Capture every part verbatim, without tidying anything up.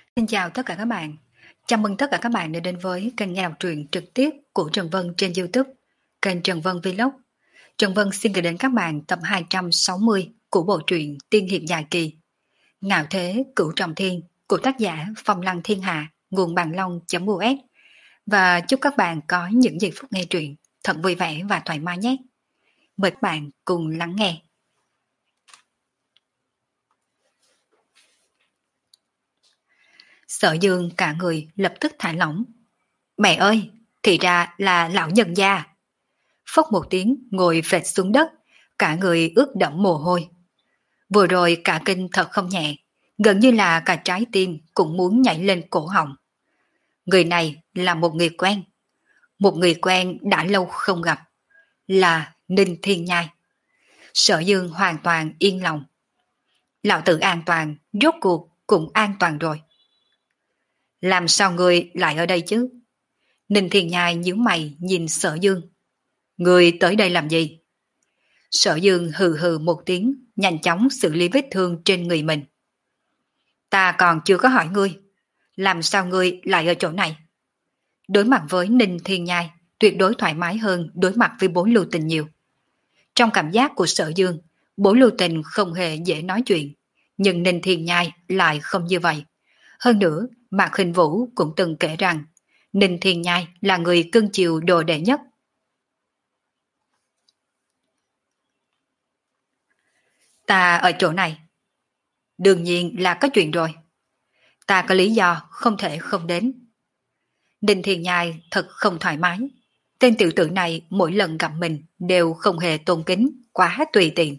Xin chào tất cả các bạn. Chào mừng tất cả các bạn đã đến với kênh nghe đọc truyện trực tiếp của Trần Vân trên YouTube, kênh Trần Vân Vlog. Trần Vân xin gửi đến các bạn tập hai trăm sáu mươi của bộ truyện Tiên hiệp dài kỳ Ngạo thế cửu trọng thiên của tác giả Phong Lăng Thiên Hạ, nguồn bàn long.us. Và chúc các bạn có những giây phút nghe truyện thật vui vẻ và thoải mái nhé. Mời các bạn cùng lắng nghe. Sở Dương cả người lập tức thả lỏng. Mẹ ơi, thì ra là lão nhân gia. Phốc một tiếng ngồi phệt xuống đất, cả người ướt đẫm mồ hôi. Vừa rồi cả kinh thật không nhẹ, gần như là cả trái tim cũng muốn nhảy lên cổ họng. Người này là một người quen, một người quen đã lâu không gặp, là Ninh Thiên Nhai. Sở Dương hoàn toàn yên lòng. Lão tử an toàn, rốt cuộc cũng an toàn rồi. Làm sao người lại ở đây chứ? Ninh Thiên Nhai nhíu mày nhìn Sở Dương. Người tới đây làm gì? Sở Dương hừ hừ một tiếng, nhanh chóng xử lý vết thương trên người mình. Ta còn chưa có hỏi ngươi, làm sao ngươi lại ở chỗ này? Đối mặt với Ninh Thiên Nhai, tuyệt đối thoải mái hơn đối mặt với Bố Lưu Tình nhiều. Trong cảm giác của Sở Dương, Bố Lưu Tình không hề dễ nói chuyện, nhưng Ninh Thiên Nhai lại không như vậy. Hơn nữa, Mạc Hình Vũ cũng từng kể rằng Ninh Thiên Nhai là người cưng chiều đồ đệ nhất. Ta ở chỗ này. Đương nhiên là có chuyện rồi. Ta có lý do không thể không đến. Ninh Thiên Nhai thật không thoải mái. Tên tiểu tử này mỗi lần gặp mình đều không hề tôn kính, quá tùy tiện.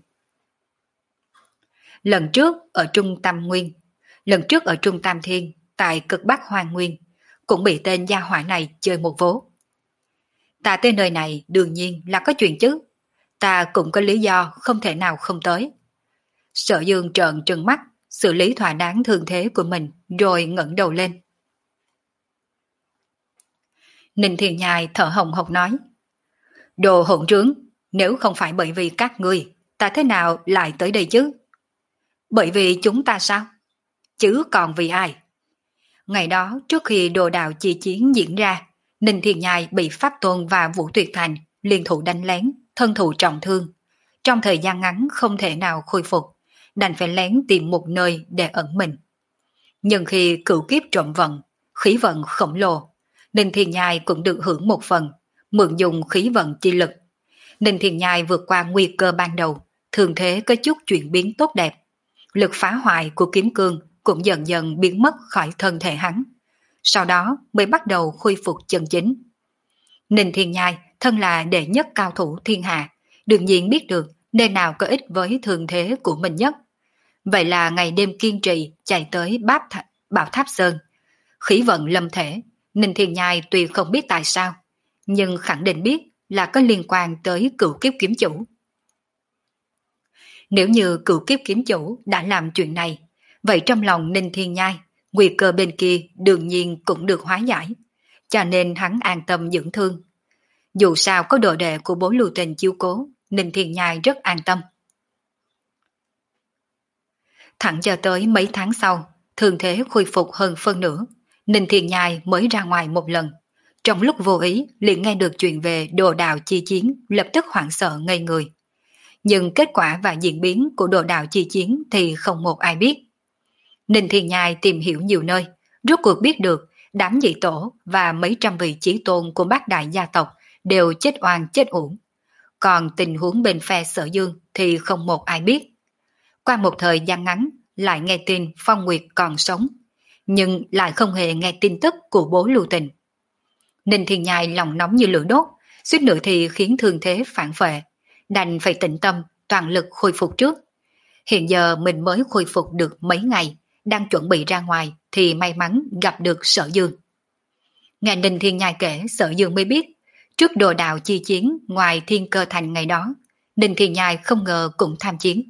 Lần trước ở Trung Tam Nguyên, lần trước ở Trung Tam Thiên, tại cực Bắc Hoàng Nguyên, cũng bị tên gia hỏa này chơi một vố. Ta tới nơi này đương nhiên là có chuyện chứ. Ta cũng có lý do không thể nào không tới. Sở Dương trợn trừng mắt, xử lý thỏa đáng thương thế của mình, rồi ngẩng đầu lên. Ninh Thiên Nhai thở hồng hộc nói. Đồ hỗn trướng, nếu không phải bởi vì các ngươi, ta thế nào lại tới đây chứ? Bởi vì chúng ta sao? Chứ còn vì ai? Ngày đó, trước khi đồ đạo chi chiến diễn ra, Ninh Thiên Nhai bị Pháp Tôn và Vũ Tuyệt Thành liên thủ đánh lén, thân thụ trọng thương. Trong thời gian ngắn không thể nào khôi phục, đành phải lén tìm một nơi để ẩn mình. Nhưng khi cửu kiếp trộm vận, khí vận khổng lồ, Ninh Thiên Nhai cũng được hưởng một phần, mượn dùng khí vận chi lực. Ninh Thiên Nhai vượt qua nguy cơ ban đầu, thường thế có chút chuyển biến tốt đẹp. Lực phá hoại của kiếm cương cũng dần dần biến mất khỏi thân thể hắn. Sau đó mới bắt đầu khôi phục chân chính. Ninh Thiên Nhai thân là đệ nhất cao thủ thiên hạ, đương nhiên biết được nơi nào có ích với thường thế của mình nhất. Vậy là ngày đêm kiên trì chạy tới báp th- Bảo Tháp Sơn. Khí vận lâm thể, Ninh Thiên Nhai tuy không biết tại sao, nhưng khẳng định biết là có liên quan tới cửu kiếp kiếm chủ. Nếu như cửu kiếp kiếm chủ đã làm chuyện này, vậy trong lòng Ninh Thiên Nhai, nguy cơ bên kia đương nhiên cũng được hóa giải, cho nên hắn an tâm dưỡng thương. Dù sao có đồ đệ của Bố Lưu Tình chiếu cố, Ninh Thiên Nhai rất an tâm. Thẳng cho tới mấy tháng sau, thường thế khôi phục hơn phân nửa, Ninh Thiên Nhai mới ra ngoài một lần. Trong lúc vô ý liền nghe được chuyện về đồ đạo chi chiến, lập tức hoảng sợ ngây người. Nhưng kết quả và diễn biến của đồ đạo chi chiến thì không một ai biết. Ninh Thiên Nhai tìm hiểu nhiều nơi, rốt cuộc biết được đám dị tổ và mấy trăm vị chí tôn của bát đại gia tộc đều chết oan chết uổng. Còn tình huống bên phe Sở Dương thì không một ai biết. Qua một thời gian ngắn lại nghe tin Phong Nguyệt còn sống, nhưng lại không hề nghe tin tức của Bố Lưu Tình. Ninh Thiên Nhai lòng nóng như lửa đốt, suýt nữa thì khiến thương thế phản phệ, đành phải tĩnh tâm toàn lực khôi phục trước. Hiện giờ mình mới khôi phục được mấy ngày, đang chuẩn bị ra ngoài thì may mắn gặp được Sở Dương. Nghe Ninh Thiên Nhai kể, Sở Dương mới biết trước đồ đạo chi chiến ngoài Thiên Cơ Thành ngày đó, Ninh Thiên Nhai không ngờ cũng tham chiến.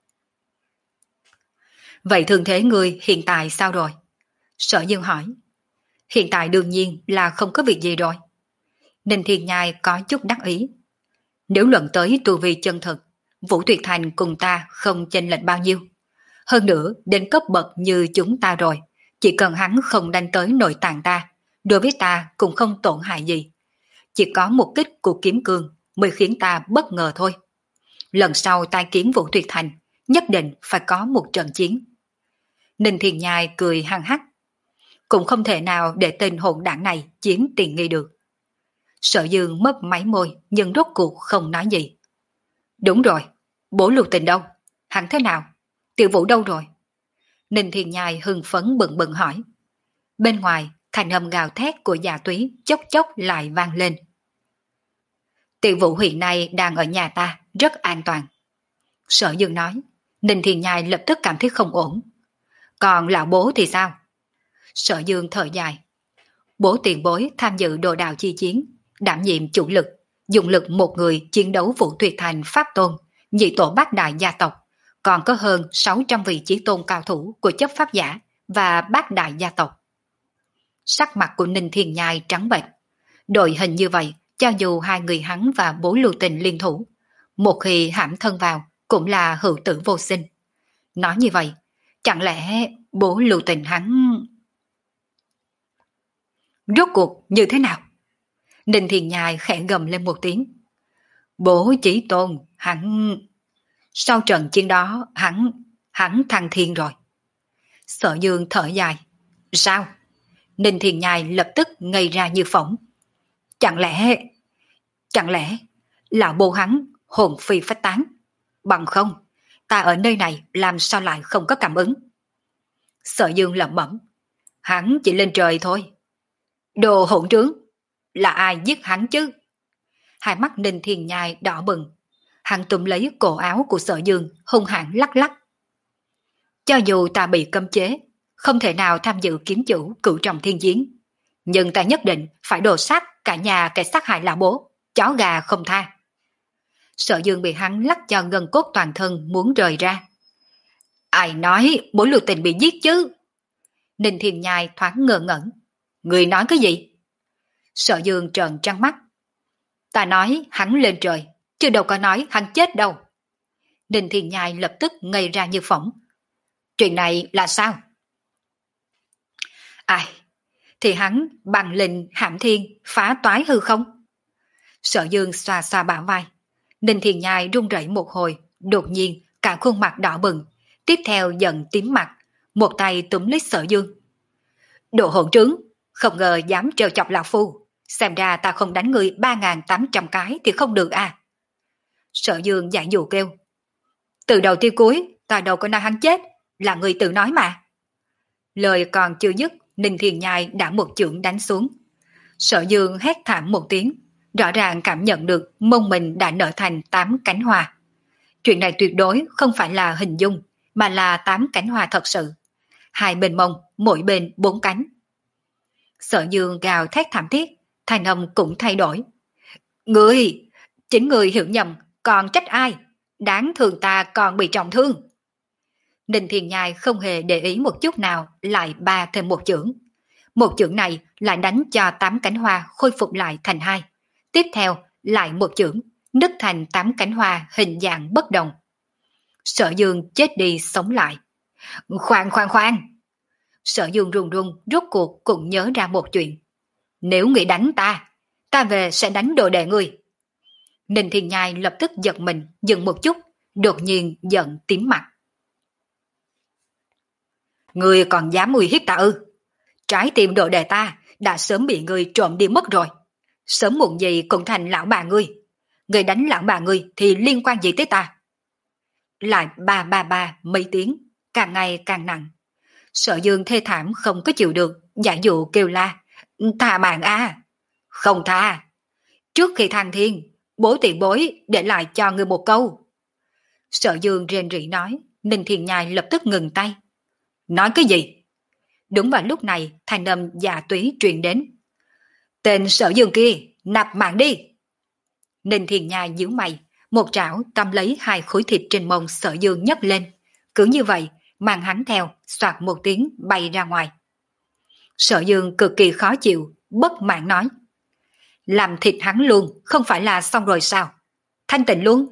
Vậy thường thế người hiện tại sao rồi? Sở Dương hỏi. Hiện tại đương nhiên là không có việc gì rồi. Ninh Thiên Nhai có chút đắc ý. Nếu luận tới tu vi chân thực, Vũ Tuyệt Thành cùng ta không chênh lệch bao nhiêu. Hơn nữa đến cấp bậc như chúng ta rồi, Chỉ cần hắn không đánh tới nội tạng ta, đối với ta cũng không tổn hại gì. Chỉ có một kích của kiếm cương mới khiến ta bất ngờ thôi. Lần sau tai kiến Vũ Tuyệt Thành, nhất định phải có một trận chiến. Ninh Thiền Nhai cười hăng hắc. Cũng không thể nào để tên hỗn đảng này chiếm tiện nghi được. Sở Dương mấp máy môi nhưng rốt cuộc không nói gì. Đúng rồi, bố Lưu Tình đâu? Hắn thế nào? Tiểu Vũ đâu rồi? Ninh Thiền Nhai hưng phấn bừng bừng hỏi. Bên ngoài, thành âm gào thét của Dạ Túy chốc chốc lại vang lên. Tiểu Vũ hiện nay đang ở nhà ta, rất an toàn. Sở Dương nói. Ninh Thiền Nhai lập tức cảm thấy không ổn. Còn lão bố thì sao? Sở Dương thở dài. Bố tiền bối tham dự đồ đào chi chiến, đảm nhiệm chủ lực, dùng lực một người chiến đấu Vũ Tuyệt Thành Pháp Tôn, nhị tổ bát đại gia tộc, còn có hơn sáu trăm vị chí tôn cao thủ của chấp pháp giả và bát đại gia tộc. Sắc mặt của Ninh Thiên Nhai trắng bệch. Đội hình như vậy, cho dù hai người hắn và bố Lưu Tình liên thủ, một khi hãm thân vào cũng là hữu tử vô sinh. Nói như vậy, chẳng lẽ bố Lưu Tình hắn... Rốt cuộc như thế nào? Ninh Thiên Nhai khẽ gầm lên một tiếng. Bố Chí Tôn, hắn... Sau trận chiến đó, hắn... hắn thăng thiên rồi. Sở Dương thở dài. Sao? Ninh Thiên Nhai lập tức ngây ra như phỏng. Chẳng lẽ... Chẳng lẽ... Lão bố hắn hồn phi phách tán? Bằng không, ta ở nơi này làm sao lại không có cảm ứng? Sở Dương lẩm bẩm. Hắn chỉ lên trời thôi. Đồ hỗn trướng, là ai giết hắn chứ? Hai mắt Ninh Thiên Nhai đỏ bừng. Hắn túm lấy cổ áo của Sở Dương hung hãn lắc lắc. Cho dù ta bị cấm chế, không thể nào tham dự kiếm chủ cửu trọng thiên chiến, nhưng ta nhất định phải đồ sát cả nhà kẻ sát hại lão bố, chó gà không tha. Sở Dương bị hắn lắc cho gân cốt toàn thân muốn rời ra. Ai nói bố Lưu Tình bị giết chứ? Ninh Thiên Nhai thoáng ngơ ngẩn. Người nói cái gì? Sở Dương trợn trắng mắt. Ta nói hắn lên trời, chứ đâu có nói hắn chết đâu. Ninh Thiên Nhai lập tức ngây ra như phỏng. Chuyện này là sao? Ai? Thì hắn bằng lệnh hãm thiên phá toái hư không? Sở Dương xoa xoa bả vai. Ninh Thiên Nhai run rẩy một hồi, đột nhiên cả khuôn mặt đỏ bừng, tiếp theo giận tím mặt, một tay túm lấy Sở Dương. Đồ hỗn trướng, không ngờ dám trêu chọc lão phu, xem ra ta không đánh người ba nghìn tám trăm cái thì không được à. Sở Dương giải dụ kêu. Từ đầu tới cuối, ta đâu có nói hắn chết, là người tự nói mà. Lời còn chưa dứt, Ninh Thiên Nhai đã một chưởng đánh xuống. Sở Dương hét thảm một tiếng, rõ ràng cảm nhận được mông mình đã nở thành tám cánh hoa. Chuyện này tuyệt đối không phải là hình dung, mà là tám cánh hoa thật sự. Hai bên mông, mỗi bên bốn cánh. Sở Dương gào thét thảm thiết, thanh âm cũng thay đổi. Người, chính người hiểu nhầm, còn trách ai? Đáng thường ta còn bị trọng thương. Ninh Thiên Nhai không hề để ý một chút nào, lại ba thêm một chưởng. Một chưởng này lại đánh cho tám cánh hoa khôi phục lại thành hai. Tiếp theo lại một chưởng, nứt thành tám cánh hoa hình dạng bất đồng. Sở Dương chết đi sống lại. Khoan khoan khoan! Sở Dương run run rốt cuộc cũng nhớ ra một chuyện. Nếu ngươi đánh ta, ta về sẽ đánh đồ đệ ngươi. Ninh Thiên Nhai lập tức giật mình, dừng một chút, đột nhiên giận tím mặt. Ngươi còn dám uy hiếp ta ư? Trái tim đồ đệ ta đã sớm bị ngươi trộm đi mất rồi. Sớm muộn gì cũng thành lão bà ngươi. Ngươi đánh lão bà ngươi thì liên quan gì tới ta? Lại ba ba ba mấy tiếng, càng ngày càng nặng. Sở Dương thê thảm không có chịu được, giả dụ kêu la. Tha mạng a, không tha. Trước khi thăng thiên, bố tiền bối để lại cho ngươi một câu. Sở Dương rên rỉ nói. Ninh Thiên Nhai lập tức ngừng tay. Nói cái gì? Đúng vào lúc này, thanh âm Dạ Túy truyền đến. Tên Sở Dương kia, nạp mạng đi. Ninh Thiên Nhai nhíu mày, một trảo cầm lấy hai khối thịt trên mông Sở Dương nhấc lên. Cứ như vậy, mang hắn theo, soạt một tiếng bay ra ngoài. Sở Dương cực kỳ khó chịu, bất mãn nói. Làm thịt hắn luôn, không phải là xong rồi sao? Thanh tịnh luôn.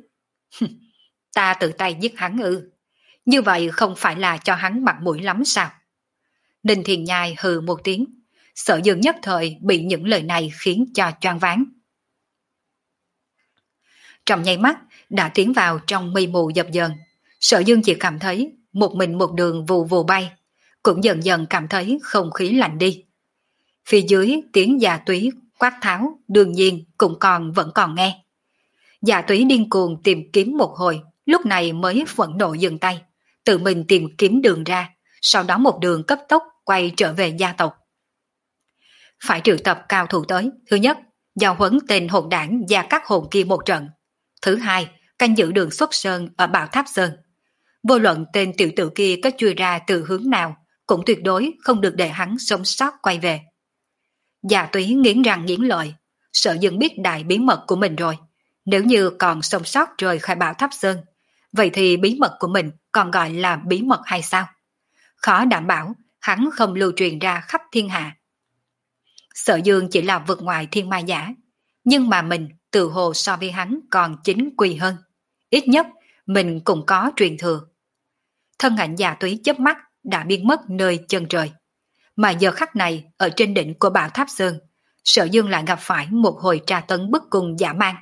Ta tự tay giết hắn ư? Như vậy không phải là cho hắn mặt mũi lắm sao? Ninh Thiền Nhai hừ một tiếng, Sở Dương nhất thời bị những lời này khiến cho choáng váng. Trong nháy mắt đã tiến vào trong mây mù dập dờn, Sở Dương chỉ cảm thấy một mình một đường vù vù bay, cũng dần dần cảm thấy không khí lạnh đi. Phía dưới tiếng Dạ Túy quát tháo đương nhiên cũng còn vẫn còn nghe. Dạ Túy điên cuồng tìm kiếm một hồi, lúc này mới phẫn nộ dừng tay, tự mình tìm kiếm đường ra, sau đó một đường cấp tốc quay trở về gia tộc. Phải triệu tập cao thủ tới, thứ nhất, giao huấn tên hồn đảng và các hồn kia một trận. Thứ hai, canh giữ đường xuất sơn ở Bảo Tháp Sơn. Vô luận tên tiểu tử kia có chui ra từ hướng nào, cũng tuyệt đối không được để hắn sống sót quay về. Dạ Túy nghiến răng nghiến lợi, Sở Dương biết đại bí mật của mình rồi. Nếu như còn sống sót rời khỏi Bảo Tháp Sơn, vậy thì bí mật của mình còn gọi là bí mật hay sao? Khó đảm bảo hắn không lưu truyền ra khắp thiên hạ. Sở Dương chỉ là vượt ngoài thiên ma giả, nhưng mà mình từ hồ so với hắn còn chính quy hơn. Ít nhất mình cũng có truyền thừa. Thân ảnh Dạ Túy chớp mắt đã biến mất nơi chân trời. Mà giờ khắc này ở trên đỉnh của Bảo Tháp Sơn, Sở Dương lại gặp phải một hồi tra tấn bức cùng dã man.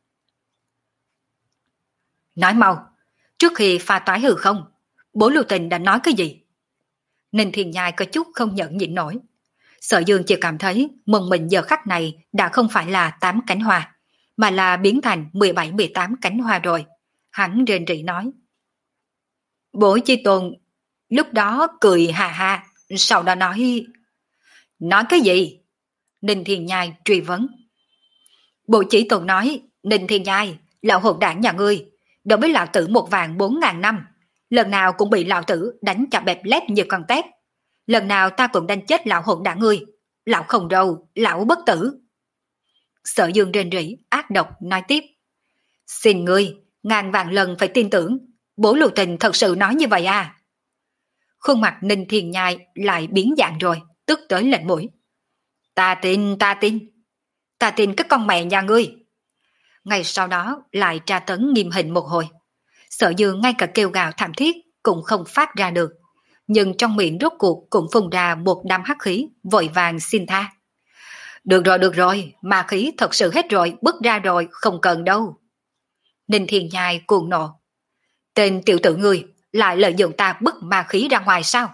Nói mau, trước khi pha toái hư không, Bố Lưu Tình đã nói cái gì? Ninh Thiền Nhai có chút không nhận nhịn nổi. Sở Dương chỉ cảm thấy mông mình giờ khắc này đã không phải là tám cánh hoa, mà là biến thành mười bảy mười tám cánh hoa rồi. Hắn rên rỉ nói. Bố Chi Tôn lúc đó cười hà hà, sau đó nói... Nói cái gì? Ninh Thiền Nhai truy vấn. Bộ Chỉ Tôn nói, Ninh Thiền Nhai, lão hồn đảng nhà ngươi, đối với lão tử một vàng bốn ngàn năm, lần nào cũng bị lão tử đánh cho bẹp lép như con tép. Lần nào ta cũng đánh chết lão hồn đảng ngươi, lão không đâu, lão bất tử. Sở Dương rên rỉ, ác độc nói tiếp. Xin ngươi, ngàn vạn lần phải tin tưởng, Bố Lưu Tình thật sự nói như vậy à? Khuôn mặt Ninh Thiền Nhai lại biến dạng rồi, tức tới lạnh mũi. Ta tin, ta tin. Ta tin cái con mẹ nhà ngươi. Ngày sau đó lại tra tấn nghiêm hình một hồi. Sở Dương ngay cả kêu gào thảm thiết cũng không phát ra được. Nhưng trong miệng rốt cuộc cũng phun ra một đám hắc khí, vội vàng xin tha. Được rồi, được rồi, ma khí thật sự hết rồi, bứt ra rồi, không cần đâu. Ninh Thiền Nhai cuồng nộ. Tên tiểu tử ngươi lại lợi dụng ta bứt ma khí ra ngoài sao?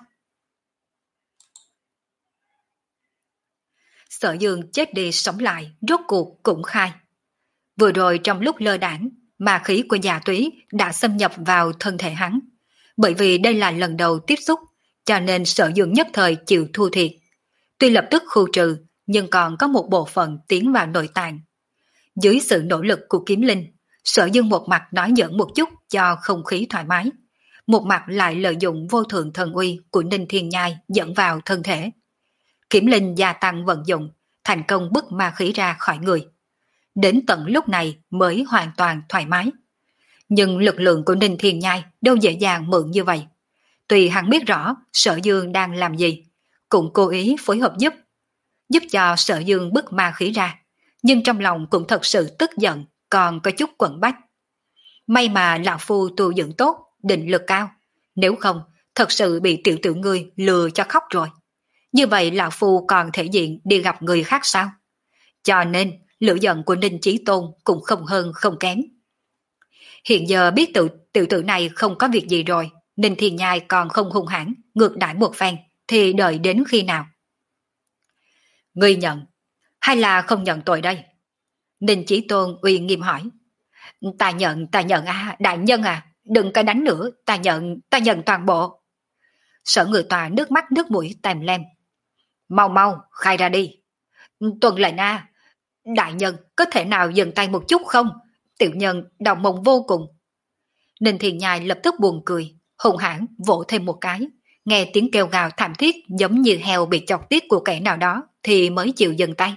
Sở Dương chết đi sống lại, rốt cuộc cũng khai. Vừa rồi trong lúc lơ đảng, ma khí của Dạ Túy đã xâm nhập vào thân thể hắn. Bởi vì đây là lần đầu tiếp xúc, cho nên Sở Dương nhất thời chịu thua thiệt. Tuy lập tức khu trừ, nhưng còn có một bộ phận tiến vào nội tạng. Dưới sự nỗ lực của kiếm linh, Sở Dương một mặt nói giỡn một chút cho không khí thoải mái, một mặt lại lợi dụng vô thượng thần uy của Ninh Thiên Nhai dẫn vào thân thể. Kiếm linh gia tăng vận dụng, thành công bức ma khí ra khỏi người. Đến tận lúc này mới hoàn toàn thoải mái. Nhưng lực lượng của Ninh Thiên Nhai đâu dễ dàng mượn như vậy. Tuy hắn biết rõ Sở Dương đang làm gì, cũng cố ý phối hợp giúp, giúp cho Sở Dương bức ma khí ra, nhưng trong lòng cũng thật sự tức giận, còn có chút quẩn bách. May mà lão phu tu dưỡng tốt, định lực cao, nếu không thật sự bị tiểu tử ngươi lừa cho khóc rồi. Như vậy lão phu còn thể diện đi gặp người khác sao? Cho nên lửa giận của Ninh Chí Tôn cũng không hơn không kém. Hiện giờ biết tự tiểu tử này không có việc gì rồi, Ninh Thiên Nhai còn không hung hãn ngược đãi một phen, thì đợi đến khi nào? Ngươi nhận hay là không nhận tội đây? Ninh Chí Tôn uy nghiêm hỏi. Ta nhận, ta nhận à, đại nhân à, đừng có đánh nữa, ta nhận, ta nhận toàn bộ. Sở Người Tòa nước mắt nước mũi tèm lem. Mau mau, khai ra đi. Tuần lệnh a, đại nhân có thể nào dừng tay một chút không? Tiểu nhân đau mong vô cùng. Ninh Thiền Nhai lập tức buồn cười, hùng hãn vỗ thêm một cái, nghe tiếng kêu gào thảm thiết giống như heo bị chọc tiết của kẻ nào đó thì mới chịu dừng tay.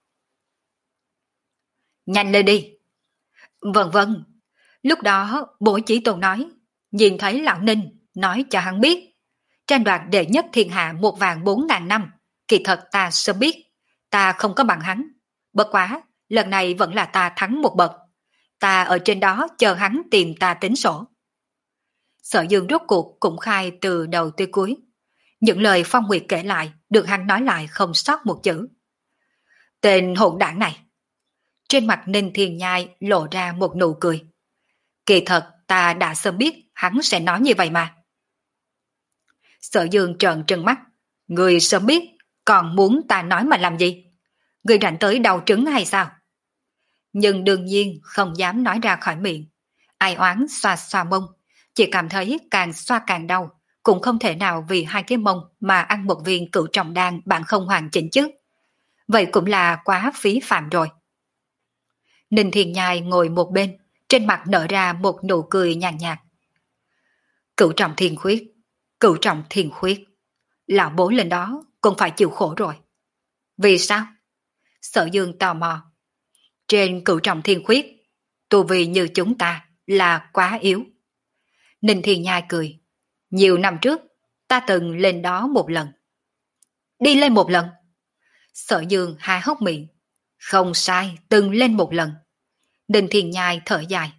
Nhanh lên đi. Vâng vâng. Lúc đó Bổ Chỉ Tôn nói, nhìn thấy lão Ninh, nói cho hắn biết, tranh đoạt đệ nhất thiên hạ một vàng bốn ngàn năm, kỳ thật ta sớm biết, ta không có bằng hắn. Bất quá, lần này vẫn là ta thắng một bậc. Ta ở trên đó chờ hắn tìm ta tính sổ. Sở Dương rốt cuộc cũng khai từ đầu tới cuối. Những lời Phong Nguyệt kể lại được hắn nói lại không sót một chữ. Tên hỗn đảng này. Trên mặt Ninh Thiên Nhai lộ ra một nụ cười. Kỳ thật ta đã sớm biết hắn sẽ nói như vậy mà. Sở Dương trợn trừng mắt. Người sớm biết, còn muốn ta nói mà làm gì? Người rảnh tới đau trứng hay sao? Nhưng đương nhiên không dám nói ra khỏi miệng. Ai oán xoa xoa mông, chỉ cảm thấy càng xoa càng đau, cũng không thể nào vì hai cái mông mà ăn một viên cửu trọng đan bạn không hoàn chỉnh chứ. Vậy cũng là quá phí phạm rồi. Ninh Thiên Nhai ngồi một bên, trên mặt nở ra một nụ cười nhàn nhạt, nhạt. Cửu trọng thiên khuyết, cửu trọng thiên khuyết. Lão bố lên đó cũng phải chịu khổ rồi. Vì sao? Sở Dương tò mò. Trên cửu trọng thiên khuyết, tu vi như chúng ta là quá yếu. Ninh Thiên Nhai cười. Nhiều năm trước, ta từng lên đó một lần. Đi lên một lần? Sở Dương há hốc miệng. Không sai, từng lên một lần. Ninh Thiên Nhai thở dài.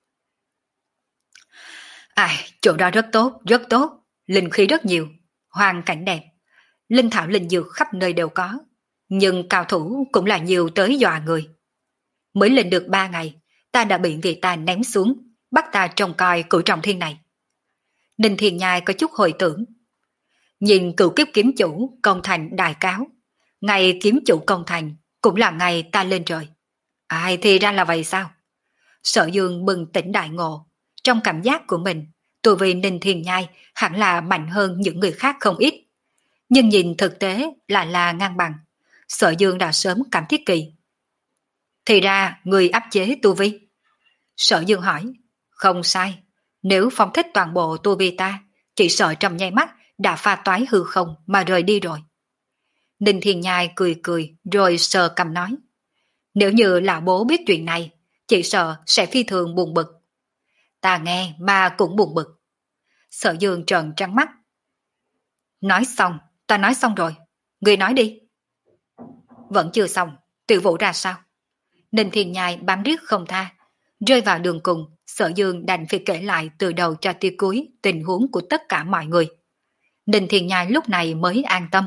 Ai, chỗ đó rất tốt, rất tốt. Linh khí rất nhiều, hoàn cảnh đẹp. Linh thảo linh dược khắp nơi đều có. Nhưng cao thủ cũng là nhiều tới dọa người. Mới lên được ba ngày, ta đã bị người ta ném xuống, bắt ta trông coi cửu trọng thiên này. Ninh Thiên Nhai có chút hồi tưởng. Nhìn cửu kiếp kiếm chủ công thành đại cáo. Ngày kiếm chủ công thành cũng là ngày ta lên trời. Ai thì ra là vậy sao? Sở Dương bừng tỉnh đại ngộ. Trong cảm giác của mình, tu vi Ninh Thiên Nhai hẳn là mạnh hơn những người khác không ít. Nhưng nhìn thực tế lại là ngang bằng. Sở Dương đã sớm cảm thiết kỳ. Thì ra người áp chế tu vi. Sở Dương hỏi. Không sai. Nếu phóng thích toàn bộ tu vi ta, chỉ sợ trong nháy mắt đã pha toái hư không mà rời đi rồi. Ninh Thiên Nhai cười cười rồi sờ cầm nói. Nếu như lão bố biết chuyện này, chỉ sợ sẽ phi thường buồn bực. Ta nghe mà cũng buồn bực. Sở Dương trợn trắng mắt. Nói xong, ta nói xong rồi. Người nói đi. Vẫn chưa xong, Tiểu Vũ ra sao? Ninh Thiên Nhai bám riết không tha. Rơi vào đường cùng, Sở Dương đành phải kể lại từ đầu cho tới cuối tình huống của tất cả mọi người. Ninh Thiên Nhai lúc này mới an tâm.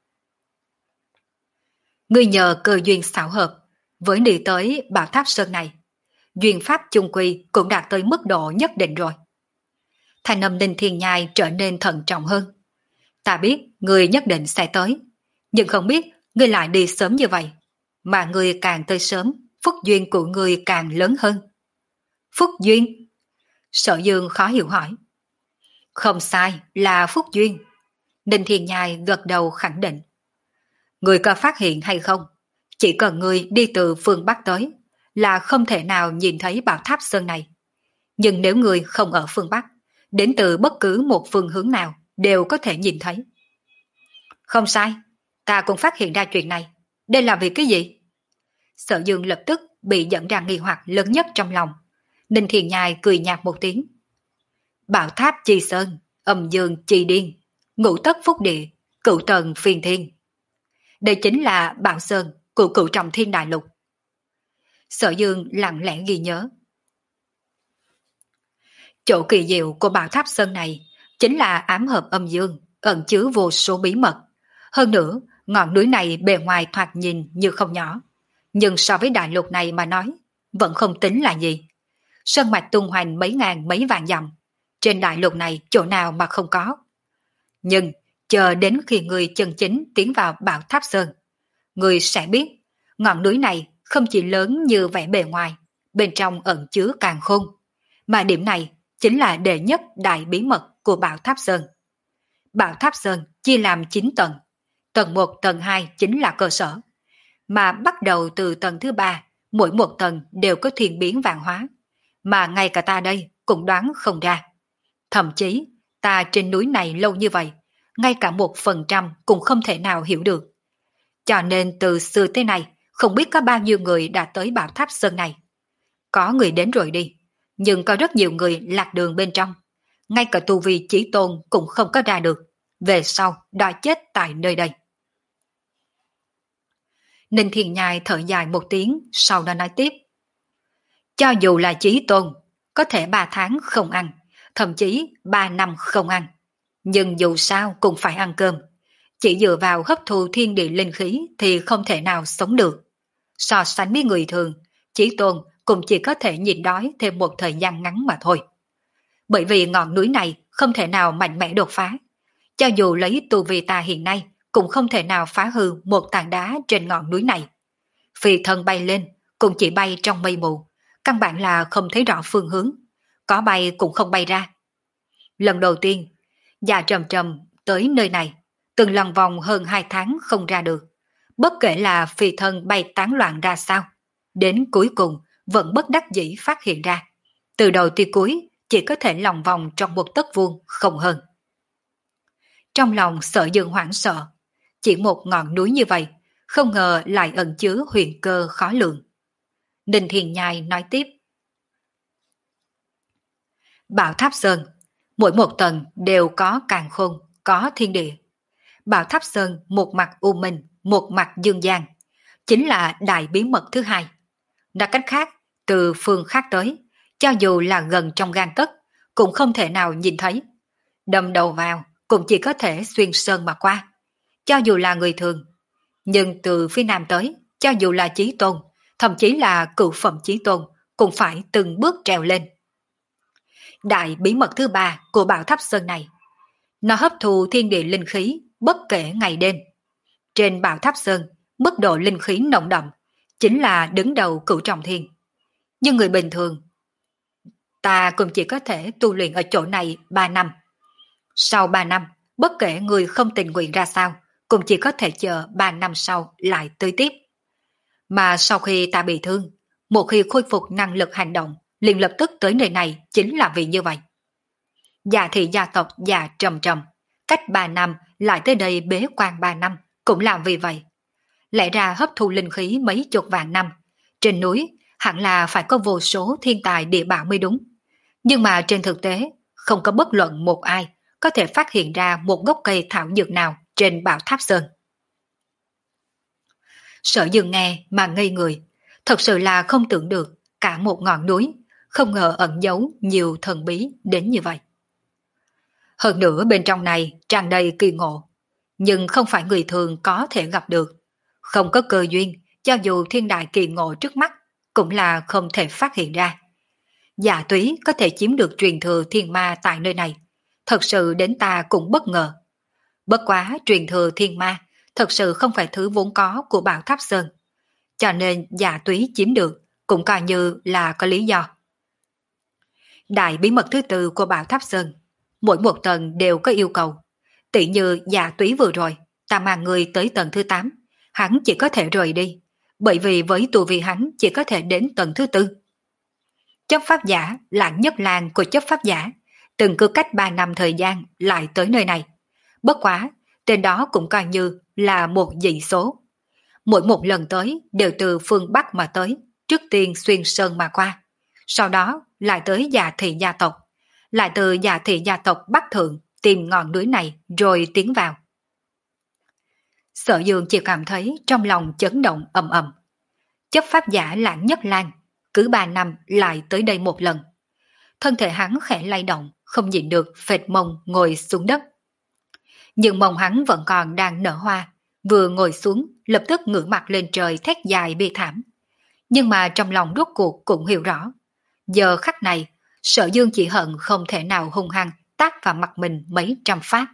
Ngươi nhờ cơ duyên xảo hợp, với đi tới Bảo Tháp Sơn này, duyên pháp chung quy cũng đạt tới mức độ nhất định rồi. Thanh âm Ninh Thiên Nhai trở nên thận trọng hơn. Ta biết ngươi nhất định sẽ tới, nhưng không biết ngươi lại đi sớm như vậy. Mà ngươi càng tới sớm, phúc duyên của ngươi càng lớn hơn. Phúc duyên? Sở Dương khó hiểu hỏi. Không sai, là phúc duyên. Ninh Thiên Nhai gật đầu khẳng định. Ngươi có phát hiện hay không? Chỉ cần ngươi đi từ phương Bắc tới, là không thể nào nhìn thấy Bảo Tháp Sơn này. Nhưng nếu ngươi không ở phương Bắc, đến từ bất cứ một phương hướng nào đều có thể nhìn thấy. Không sai, ta cũng phát hiện ra chuyện này. Đây là vì cái gì? Sở Dương lập tức bị dẫn ra nghi hoặc lớn nhất trong lòng. Ninh Thiên Nhai cười nhạt một tiếng. Bảo Tháp Chi Sơn, Âm Dương Chi Điên, Ngũ Tất Phúc Địa, Cửu Tần Phiên Thiên. Đây chính là Bảo Sơn của Cửu Trọng Thiên Đại Lục. Sở Dương lặng lẽ ghi nhớ. Chỗ kỳ diệu của Bảo Tháp Sơn này chính là ám hợp âm dương, ẩn chứa vô số bí mật. Hơn nữa, ngọn núi này bề ngoài thoạt nhìn như không nhỏ, nhưng so với đại lục này mà nói, vẫn không tính là gì. Sơn mạch tung hoành mấy ngàn mấy vạn dặm, trên đại lục này chỗ nào mà không có. Nhưng chờ đến khi người chân chính tiến vào Bảo Tháp Sơn, người sẽ biết ngọn núi này không chỉ lớn như vẻ bề ngoài, bên trong ẩn chứa càn khôn, mà điểm này chính là đệ nhất đại bí mật của Bảo Tháp Sơn. Bảo Tháp Sơn chia làm chín tầng, tầng một, tầng hai chính là cơ sở, mà bắt đầu từ tầng thứ ba, mỗi một tầng đều có thiên biến vạn hóa, mà ngay cả ta đây cũng đoán không ra. Thậm chí, ta trên núi này lâu như vậy, ngay cả một phần trăm cũng không thể nào hiểu được. Cho nên từ xưa tới nay, không biết có bao nhiêu người đã tới Bảo Tháp Sơn này. Có người đến rồi đi, nhưng có rất nhiều người lạc đường bên trong. Ngay cả tu vi chí tôn cũng không có ra được, về sau đã chết tại nơi đây. Ninh Thiên Nhai thở dài một tiếng, sau đó nói tiếp. Cho dù là chí tôn, có thể ba tháng không ăn, thậm chí ba năm không ăn. Nhưng dù sao cũng phải ăn cơm. Chỉ dựa vào hấp thu thiên địa linh khí thì không thể nào sống được. So sánh với người thường, Chí Tôn cũng chỉ có thể nhịn đói thêm một thời gian ngắn mà thôi. Bởi vì ngọn núi này không thể nào mạnh mẽ đột phá. Cho dù lấy tu vi ta hiện nay, cũng không thể nào phá hư một tảng đá trên ngọn núi này. Phi thân bay lên, cũng chỉ bay trong mây mù, căn bản là không thấy rõ phương hướng, có bay cũng không bay ra. Lần đầu tiên, Dạ Trầm Trầm tới nơi này, từng lần vòng hơn hai tháng không ra được. Bất kể là phi thân bay tán loạn ra sao, đến cuối cùng vẫn bất đắc dĩ phát hiện ra. Từ đầu tới cuối chỉ có thể lòng vòng trong một tấc vuông không hơn. Trong lòng Sở Dương hoảng sợ, chỉ một ngọn núi như vậy, không ngờ lại ẩn chứa huyền cơ khó lường. Ninh Thiền Nhai nói tiếp. Bảo Tháp Sơn, mỗi một tầng đều có càn khôn, có thiên địa. Bảo Tháp Sơn một mặt u minh, một mặt dương gian, chính là đại bí mật thứ hai. Nói cách khác, từ phương khác tới, cho dù là gần trong gang tấc, cũng không thể nào nhìn thấy. Đâm đầu vào, cũng chỉ có thể xuyên sơn mà qua. Cho dù là người thường, nhưng từ phía nam tới, cho dù là chí tôn, thậm chí là cựu phẩm chí tôn, cũng phải từng bước trèo lên. Đại bí mật thứ ba của Bảo Tháp Sơn này, nó hấp thu thiên địa linh khí bất kể ngày đêm. Trên Bảo Tháp Sơn, mức độ linh khí nồng đậm, chính là đứng đầu cửu trọng thiên. Nhưng người bình thường, ta cũng chỉ có thể tu luyện ở chỗ này ba năm. Sau ba năm, bất kể người không tình nguyện ra sao, cũng chỉ có thể chờ ba năm sau lại tới tiếp. Mà sau khi ta bị thương, một khi khôi phục năng lực hành động, liền lập tức tới nơi này chính là vì như vậy. Dạ thị gia tộc Dạ Trầm Trầm, cách ba năm lại tới đây bế quan ba năm, cũng làm vì vậy. Lẽ ra hấp thu linh khí mấy chục vạn năm, trên núi hẳn là phải có vô số thiên tài địa bảo mới đúng. Nhưng mà trên thực tế, không có bất luận một ai có thể phát hiện ra một gốc cây thảo dược nào trên Bảo Tháp Sơn. Sở Dương nghe mà ngây người, thật sự là không tưởng được cả một ngọn núi, không ngờ ẩn giấu nhiều thần bí đến như vậy. Hơn nữa bên trong này tràn đầy kỳ ngộ, nhưng không phải người thường có thể gặp được. Không có cơ duyên, cho dù thiên đại kỳ ngộ trước mắt, cũng là không thể phát hiện ra. Dạ túy có thể chiếm được truyền thừa thiên ma tại nơi này, thật sự đến ta cũng bất ngờ. Bất quá truyền thừa thiên ma, thật sự không phải thứ vốn có của Bảo Tháp Sơn. Cho nên dạ túy chiếm được, cũng coi như là có lý do. Đại bí mật thứ tư của Bảo Tháp Sơn, mỗi một tầng đều có yêu cầu. Tỷ như dạ túy vừa rồi, ta mang người tới tầng thứ tám, hắn chỉ có thể rời đi, bởi vì với tu vi hắn chỉ có thể đến tầng thứ tư. Chấp pháp giả là nhất làng của chấp pháp giả, từng cứ cách ba năm thời gian lại tới nơi này. Bất quá, tên đó cũng coi như là một dị số. Mỗi một lần tới đều từ phương Bắc mà tới, trước tiên xuyên sơn mà qua. Sau đó lại tới Dạ thị gia tộc, lại từ Dạ thị gia tộc Bắc Thượng tìm ngọn núi này rồi tiến vào. Sở Dương chỉ cảm thấy trong lòng chấn động ầm ầm. Chấp pháp giả Lãng Nhất Lang cứ ba năm lại tới đây một lần. Thân thể hắn khẽ lay động, không nhịn được phệt mông ngồi xuống đất. Nhưng mông hắn vẫn còn đang nở hoa, vừa ngồi xuống lập tức ngửa mặt lên trời thét dài bi thảm. Nhưng mà trong lòng rốt cuộc cũng hiểu rõ. Giờ khắc này, Sở Dương chỉ hận không thể nào hung hăng tát vào mặt mình mấy trăm phát.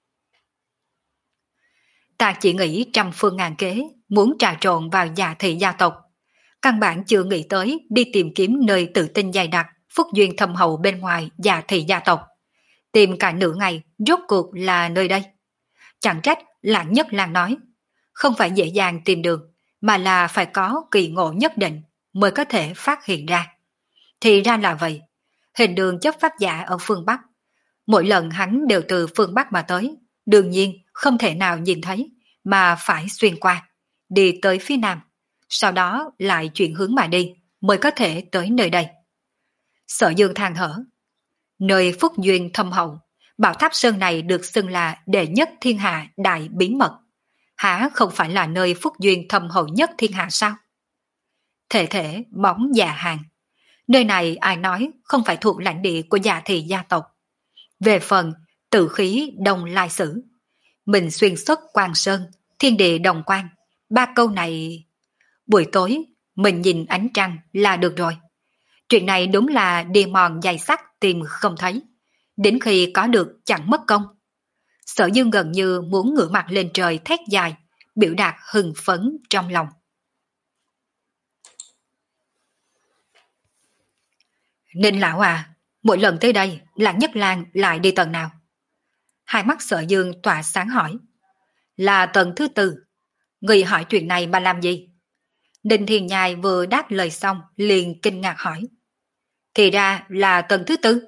Ta chỉ nghĩ trăm phương ngàn kế, muốn trà trộn vào Dạ thị gia tộc. Căn bản chưa nghĩ tới đi tìm kiếm nơi tự tin dày đặc, phúc duyên thâm hậu bên ngoài Dạ thị gia tộc. Tìm cả nửa ngày, rốt cuộc là nơi đây. Chẳng trách Lãng Nhất Lang nói, không phải dễ dàng tìm được, mà là phải có kỳ ngộ nhất định mới có thể phát hiện ra. Thì ra là vậy, hình đường chấp pháp giả ở phương Bắc. Mỗi lần hắn đều từ phương Bắc mà tới, đương nhiên không thể nào nhìn thấy, mà phải xuyên qua, đi tới phía Nam, sau đó lại chuyển hướng mà đi, mới có thể tới nơi đây. Sở Dương than thở, nơi phúc duyên thâm hậu, Bảo Tháp Sơn này được xưng là đệ nhất thiên hạ đại bí mật. Hả không phải là nơi phúc duyên thâm hậu nhất thiên hạ sao? Thể thể bóng già hàng. Nơi này ai nói không phải thuộc lãnh địa của Dạ thị gia tộc. Về phần tự khí đồng lai sử, mình xuyên xuất quang sơn, thiên địa đồng quang. Ba câu này, buổi tối mình nhìn ánh trăng là được rồi. Chuyện này đúng là đi mòn giày sắt tìm không thấy, đến khi có được chẳng mất công. Sở Dương gần như muốn ngửa mặt lên trời thét dài, biểu đạt hưng phấn trong lòng. Ninh lão à, mỗi lần tới đây Lạc Nhất Lang lại đi tầng nào? Hai mắt Sở Dương tỏa sáng hỏi. Là tầng thứ tư. Người hỏi chuyện này mà làm gì? Ninh Thiên Nhai vừa đáp lời xong liền kinh ngạc hỏi. Thì ra là tầng thứ tư.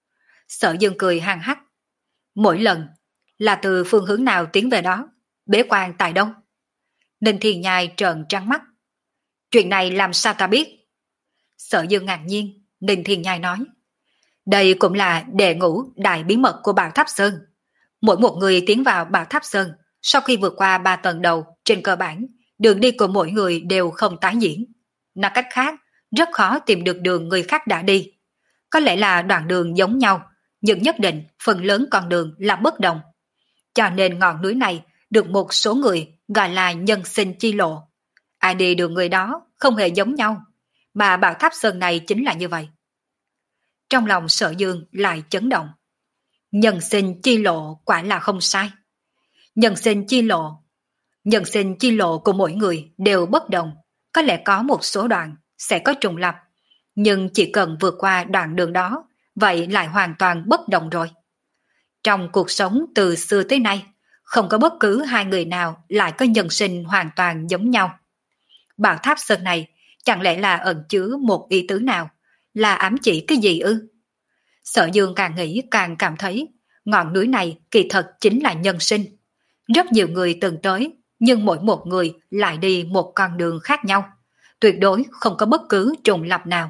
Sở Dương cười hăng hắc. Mỗi lần là từ phương hướng nào tiến về đó? Bế quan tại đâu? Ninh Thiên Nhai trợn trắng mắt. Chuyện này làm sao ta biết? Sở Dương ngạc nhiên. Ninh Thiên Nhai nói. Đây cũng là đệ ngũ đại bí mật của Bảo Tháp Sơn. Mỗi một người tiến vào Bảo Tháp Sơn, sau khi vượt qua ba tầng đầu, trên cơ bản, đường đi của mỗi người đều không tái diễn. Nói cách khác, rất khó tìm được đường người khác đã đi. Có lẽ là đoạn đường giống nhau, nhưng nhất định phần lớn con đường là bất đồng. Cho nên ngọn núi này được một số người gọi là nhân sinh chi lộ. Ai đi đường người đó không hề giống nhau, mà Bảo Tháp Sơn này chính là như vậy. Trong lòng Sở Dương lại chấn động. Nhân sinh chi lộ quả là không sai. Nhân sinh chi lộ Nhân sinh chi lộ của mỗi người đều bất đồng. Có lẽ có một số đoạn sẽ có trùng lặp, nhưng chỉ cần vượt qua đoạn đường đó, vậy lại hoàn toàn bất đồng rồi. Trong cuộc sống từ xưa tới nay, không có bất cứ hai người nào lại có nhân sinh hoàn toàn giống nhau. Bảo Tháp Sơn này chẳng lẽ là ẩn chứa một ý tứ nào, là ám chỉ cái gì ư? Sở Dương càng nghĩ càng cảm thấy ngọn núi này kỳ thật chính là nhân sinh. Rất nhiều người từng tới, nhưng mỗi một người lại đi một con đường khác nhau, tuyệt đối không có bất cứ trùng lặp nào.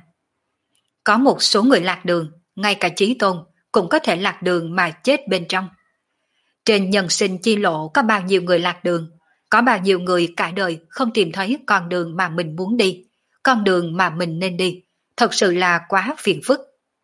Có một số người lạc đường, ngay cả Chí Tôn cũng có thể lạc đường mà chết bên trong. Trên nhân sinh chi lộ có bao nhiêu người lạc đường, có bao nhiêu người cả đời không tìm thấy con đường mà mình muốn đi, con đường mà mình nên đi, thật sự là quá phiền phức.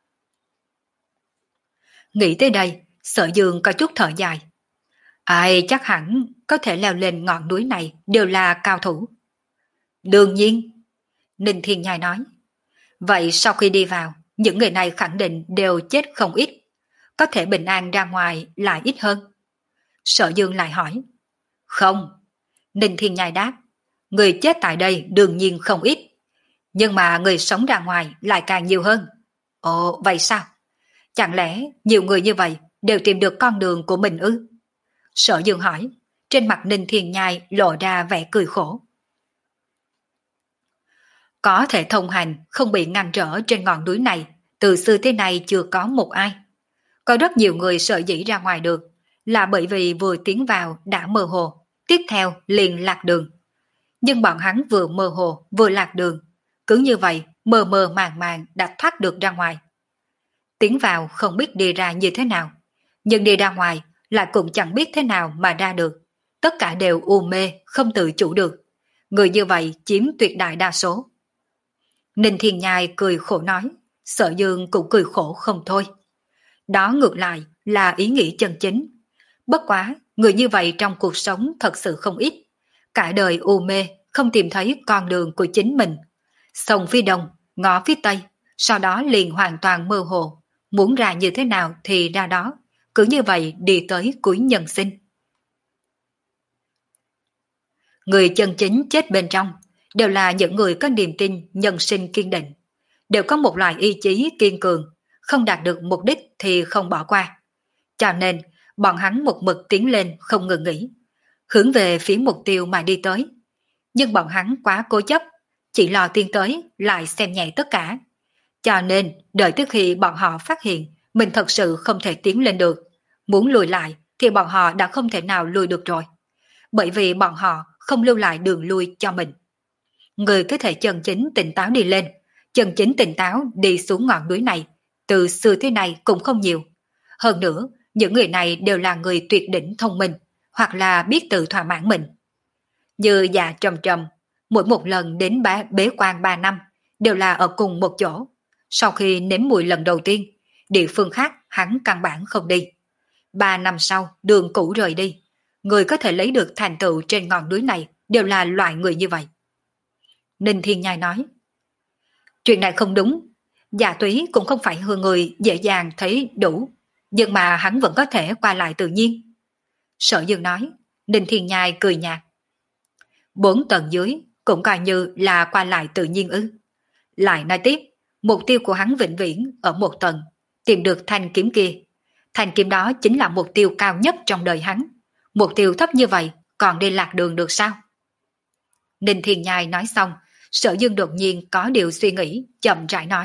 Nghĩ tới đây, Sở Dương có chút thở dài. Ai chắc hẳn có thể leo lên ngọn núi này đều là cao thủ. Đương nhiên, Ninh Thiên Nhai nói. Vậy sau khi đi vào, những người này khẳng định đều chết không ít. Có thể bình an ra ngoài lại ít hơn. Sở Dương lại hỏi. Không, Ninh Thiên Nhai đáp. Người chết tại đây đương nhiên không ít. Nhưng mà người sống ra ngoài lại càng nhiều hơn. Ồ, vậy sao? Chẳng lẽ nhiều người như vậy đều tìm được con đường của mình ư? Sở Dương hỏi, trên mặt Ninh Thiên Nhai lộ ra vẻ cười khổ. Có thể thông hành không bị ngăn trở trên ngọn núi này, từ xưa tới nay chưa có một ai. Có rất nhiều người sợ dĩ ra ngoài được, là bởi vì vừa tiến vào đã mơ hồ, tiếp theo liền lạc đường. Nhưng bọn hắn vừa mơ hồ vừa lạc đường, cứ như vậy mơ mơ màng màng đã thoát được ra ngoài. Tiến vào không biết đi ra như thế nào, nhưng đi ra ngoài lại cũng chẳng biết thế nào mà ra được. Tất cả đều u mê, không tự chủ được. Người như vậy chiếm tuyệt đại đa số. Ninh Thiên Nhai cười khổ nói, Sở Dương cũng cười khổ không thôi. Đó ngược lại là ý nghĩ chân chính. Bất quá, người như vậy trong cuộc sống thật sự không ít. Cả đời u mê, không tìm thấy con đường của chính mình. Sông phía đông, ngõ phía tây, sau đó liền hoàn toàn mơ hồ. Muốn ra như thế nào thì ra đó. Cứ như vậy đi tới cuối nhân sinh. Người chân chính chết bên trong đều là những người có niềm tin nhân sinh kiên định, đều có một loại ý chí kiên cường, không đạt được mục đích thì không bỏ qua. Cho nên, bọn hắn một mực tiến lên không ngừng nghỉ, hướng về phía mục tiêu mà đi tới. Nhưng bọn hắn quá cố chấp, chỉ lo tiến tới lại xem nhẹ tất cả. Cho nên, đợi tới khi bọn họ phát hiện mình thật sự không thể tiến lên được, muốn lùi lại thì bọn họ đã không thể nào lùi được rồi. Bởi vì bọn họ không lưu lại đường lui cho mình. Người có thể chân chính tỉnh táo đi lên, chân chính tỉnh táo đi xuống ngọn núi này, từ xưa tới nay cũng không nhiều. Hơn nữa, những người này đều là người tuyệt đỉnh thông minh, hoặc là biết tự thỏa mãn mình. Như Dạ Trầm Trầm, mỗi một lần đến bá, bế quan ba năm, đều là ở cùng một chỗ. Sau khi nếm mùi lần đầu tiên, địa phương khác hắn căn bản không đi. Ba năm sau, đường cũ rời đi. Người có thể lấy được thành tựu trên ngọn núi này đều là loại người như vậy. Ninh Thiên Nhai nói, chuyện này không đúng. Dạ túy cũng không phải hư người dễ dàng thấy đủ, nhưng mà hắn vẫn có thể qua lại tự nhiên. Sở Dương nói. Ninh Thiên Nhai cười nhạt. Bốn tầng dưới cũng coi như là qua lại tự nhiên ư? Lại nói tiếp, mục tiêu của hắn vĩnh viễn ở một tầng, tìm được thanh kiếm kia. Thanh kiếm đó chính là mục tiêu cao nhất trong đời hắn. Mục tiêu thấp như vậy còn đi lạc đường được sao? Ninh Thiên Nhai nói xong, Sở Dương đột nhiên có điều suy nghĩ, chậm rãi nói.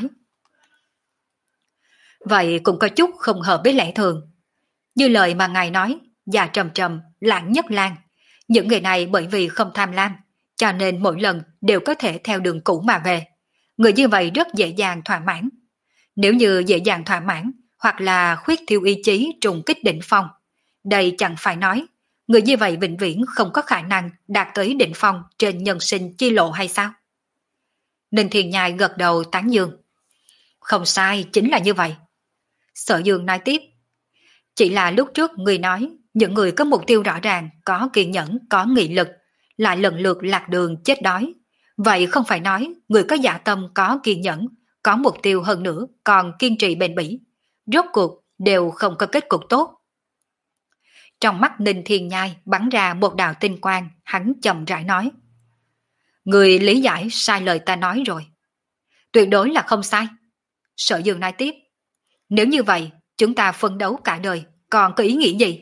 Vậy cũng có chút không hợp với lẽ thường. Như lời mà ngài nói, già trầm trầm, lãng nhất lan. Những người này bởi vì không tham lam, cho nên mỗi lần đều có thể theo đường cũ mà về. Người như vậy rất dễ dàng thỏa mãn. Nếu như dễ dàng thỏa mãn, hoặc là khuyết thiêu ý chí trùng kích đỉnh phong, đây chẳng phải nói, người như vậy vĩnh viễn không có khả năng đạt tới đỉnh phong trên nhân sinh chi lộ hay sao? Ninh Thiên Nhai gật đầu tán dương. Không sai, chính là như vậy. Sở Dương nói tiếp. Chỉ là lúc trước người nói, những người có mục tiêu rõ ràng, có kiên nhẫn, có nghị lực, lại lần lượt lạc đường chết đói. Vậy không phải nói, người có dạ tâm, có kiên nhẫn, có mục tiêu hơn nữa, còn kiên trì bền bỉ. Rốt cuộc đều không có kết cục tốt. Trong mắt Ninh Thiên Nhai bắn ra một đạo tinh quang, hắn chậm rãi nói. Người lý giải sai lời ta nói rồi. Tuyệt đối là không sai. Sở Dương nói tiếp. Nếu như vậy, chúng ta phấn đấu cả đời, còn có ý nghĩ gì?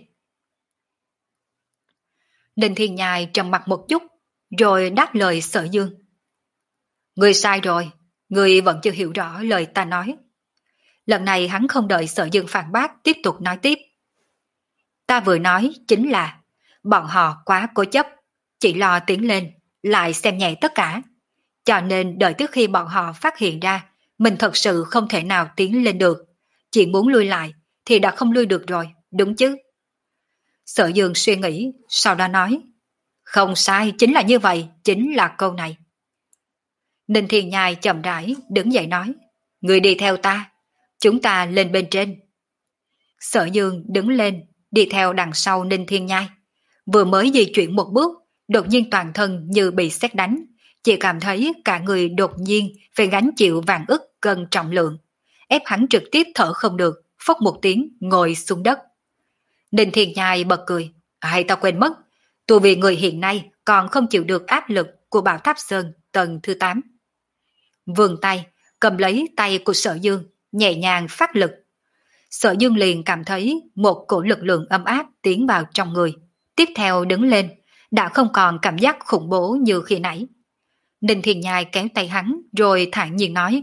Ninh Thiên Nhai trầm mặt một chút, rồi đáp lời Sở Dương. Người sai rồi, người vẫn chưa hiểu rõ lời ta nói. Lần này hắn không đợi Sở Dương phản bác, tiếp tục nói tiếp. Ta vừa nói chính là, bọn họ quá cố chấp, chỉ lo tiến lên, lại xem nhẹ tất cả. Cho nên đợi trước khi bọn họ phát hiện ra, mình thật sự không thể nào tiến lên được. Chỉ muốn lui lại, thì đã không lui được rồi, đúng chứ? Sở Dương suy nghĩ, sau đó nói. Không sai, chính là như vậy, chính là câu này. Ninh Thiên Nhai chậm rãi, đứng dậy nói. Người đi theo ta, chúng ta lên bên trên. Sở Dương đứng lên, đi theo đằng sau Ninh Thiên Nhai. Vừa mới di chuyển một bước, đột nhiên toàn thân như bị sét đánh, chỉ cảm thấy cả người đột nhiên phải gánh chịu vạn ức cân trọng lượng, ép hắn trực tiếp thở không được, phốc một tiếng ngồi xuống đất. Ninh Thiên Nhai bật cười, hay ta quên mất, tu vì người hiện nay còn không chịu được áp lực của Bảo Tháp Sơn tầng thứ tám. Vươn tay, cầm lấy tay của Sở Dương, nhẹ nhàng phát lực. Sở Dương liền cảm thấy một cổ lực lượng ấm áp tiến vào trong người. Tiếp theo đứng lên, đã không còn cảm giác khủng bố như khi nãy. Ninh Thiên Nhai kéo tay hắn rồi thản nhiên nói.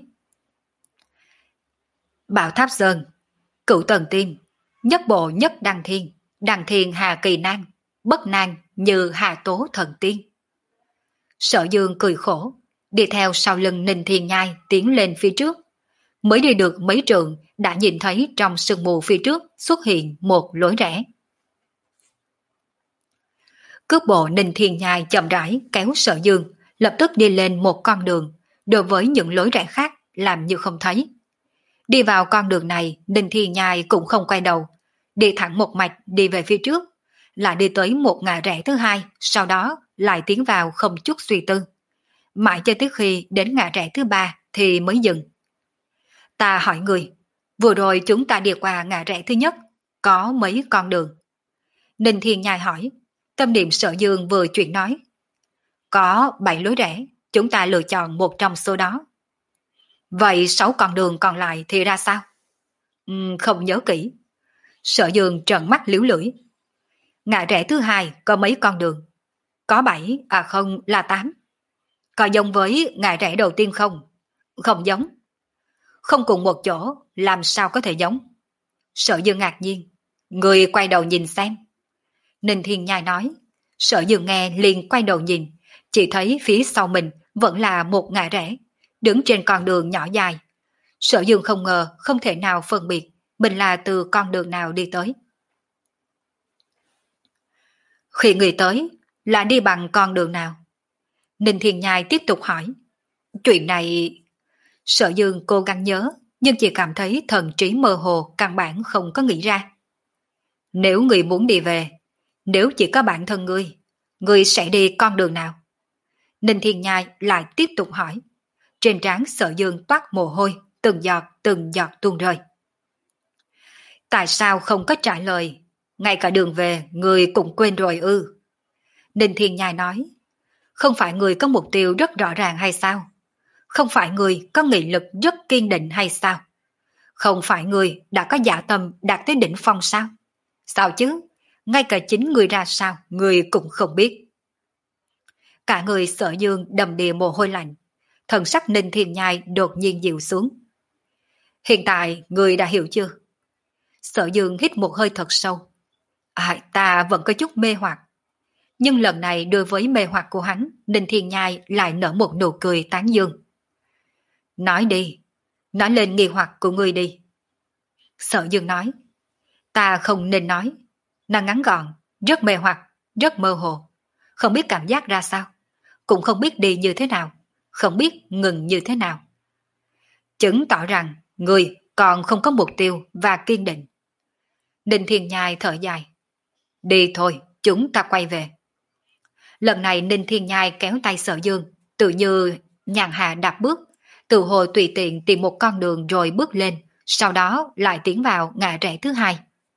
Bảo Tháp Sơn, cửu tầng tiên, nhất bộ nhất đăng thiên, đăng thiên hà kỳ nan, bất nan như hà tố thần tiên. Sở Dương cười khổ, đi theo sau lưng Ninh Thiên Nhai tiến lên phía trước. Mới đi được mấy trượng đã nhìn thấy trong sương mù phía trước xuất hiện một lối rẽ. Cước bộ Ninh Thiên Nhai chậm rãi kéo Sở Dương, lập tức đi lên một con đường, đối với những lối rẽ khác làm như không thấy. Đi vào con đường này, Ninh Thiên Nhai cũng không quay đầu, đi thẳng một mạch đi về phía trước, lại đi tới một ngã rẽ thứ hai, sau đó lại tiến vào không chút suy tư. Mãi cho tới khi đến ngã rẽ thứ ba thì mới dừng. Ta hỏi người, vừa rồi chúng ta đi qua ngã rẽ thứ nhất, có mấy con đường? Ninh Thiên Nhai hỏi, tâm niệm Sở Dương vừa chuyện nói. Có bảy lối rẽ, chúng ta lựa chọn một trong số đó. Vậy sáu con đường còn lại thì ra sao? Uhm, không nhớ kỹ. Sở Dương trợn mắt liếu lưỡi. Ngã rẽ thứ hai có mấy con đường? Có bảy, à không là tám. Có giống với ngã rẽ đầu tiên không? Không giống. Không cùng một chỗ, làm sao có thể giống? Sở Dương ngạc nhiên. Người quay đầu nhìn xem. Ninh Thiên Nhai nói. Sở Dương nghe liền quay đầu nhìn, chỉ thấy phía sau mình vẫn là một ngã rẽ, đứng trên con đường nhỏ dài. Sở Dương không ngờ không thể nào phân biệt mình là từ con đường nào đi tới. Khi người tới là đi bằng con đường nào? Ninh Thiên Nhai tiếp tục hỏi. Chuyện này... Sở Dương cố gắng nhớ, nhưng chỉ cảm thấy thần trí mơ hồ, căn bản không có nghĩ ra. Nếu người muốn đi về, nếu chỉ có bản thân ngươi, ngươi sẽ đi con đường nào? Ninh Thiên Nhai lại tiếp tục hỏi. Trên trán Sở Dương toát mồ hôi, từng giọt từng giọt tuôn rơi. Tại sao không có trả lời? Ngay cả đường về, người cũng quên rồi ư? Ninh Thiên Nhai nói. Không phải người có mục tiêu rất rõ ràng hay sao? Không phải người có nghị lực rất kiên định hay sao? Không phải người đã có dạ tâm đạt tới đỉnh phong sao? Sao chứ? Ngay cả chính người ra sao, người cũng không biết. Cả người Sở Dương đầm đìa mồ hôi lạnh. Thần sắc Ninh Thiên Nhai đột nhiên dịu xuống. Hiện tại người đã hiểu chưa? Sở Dương hít một hơi thật sâu. À, ta vẫn có chút mê hoặc. Nhưng lần này đối với mê hoặc của hắn, Ninh Thiên Nhai lại nở một nụ cười tán dương. Nói đi, nói lên nghi hoặc của ngươi đi. Sở Dương nói. Ta không nên nói. Nó ngắn gọn, rất mê hoặc, rất mơ hồ. Không biết cảm giác ra sao. Cũng không biết đi như thế nào. Không biết ngừng như thế nào. Chứng tỏ rằng ngươi còn không có mục tiêu và kiên định. Ninh Thiên Nhai thở dài. Đi thôi, chúng ta quay về. Lần này Ninh Thiên Nhai kéo tay Sở Dương, tự như nhàn hạ đạp bước, từ hồ tùy tiện tìm một con đường rồi bước lên, sau đó lại tiến vào ngã rẽ thứ hai.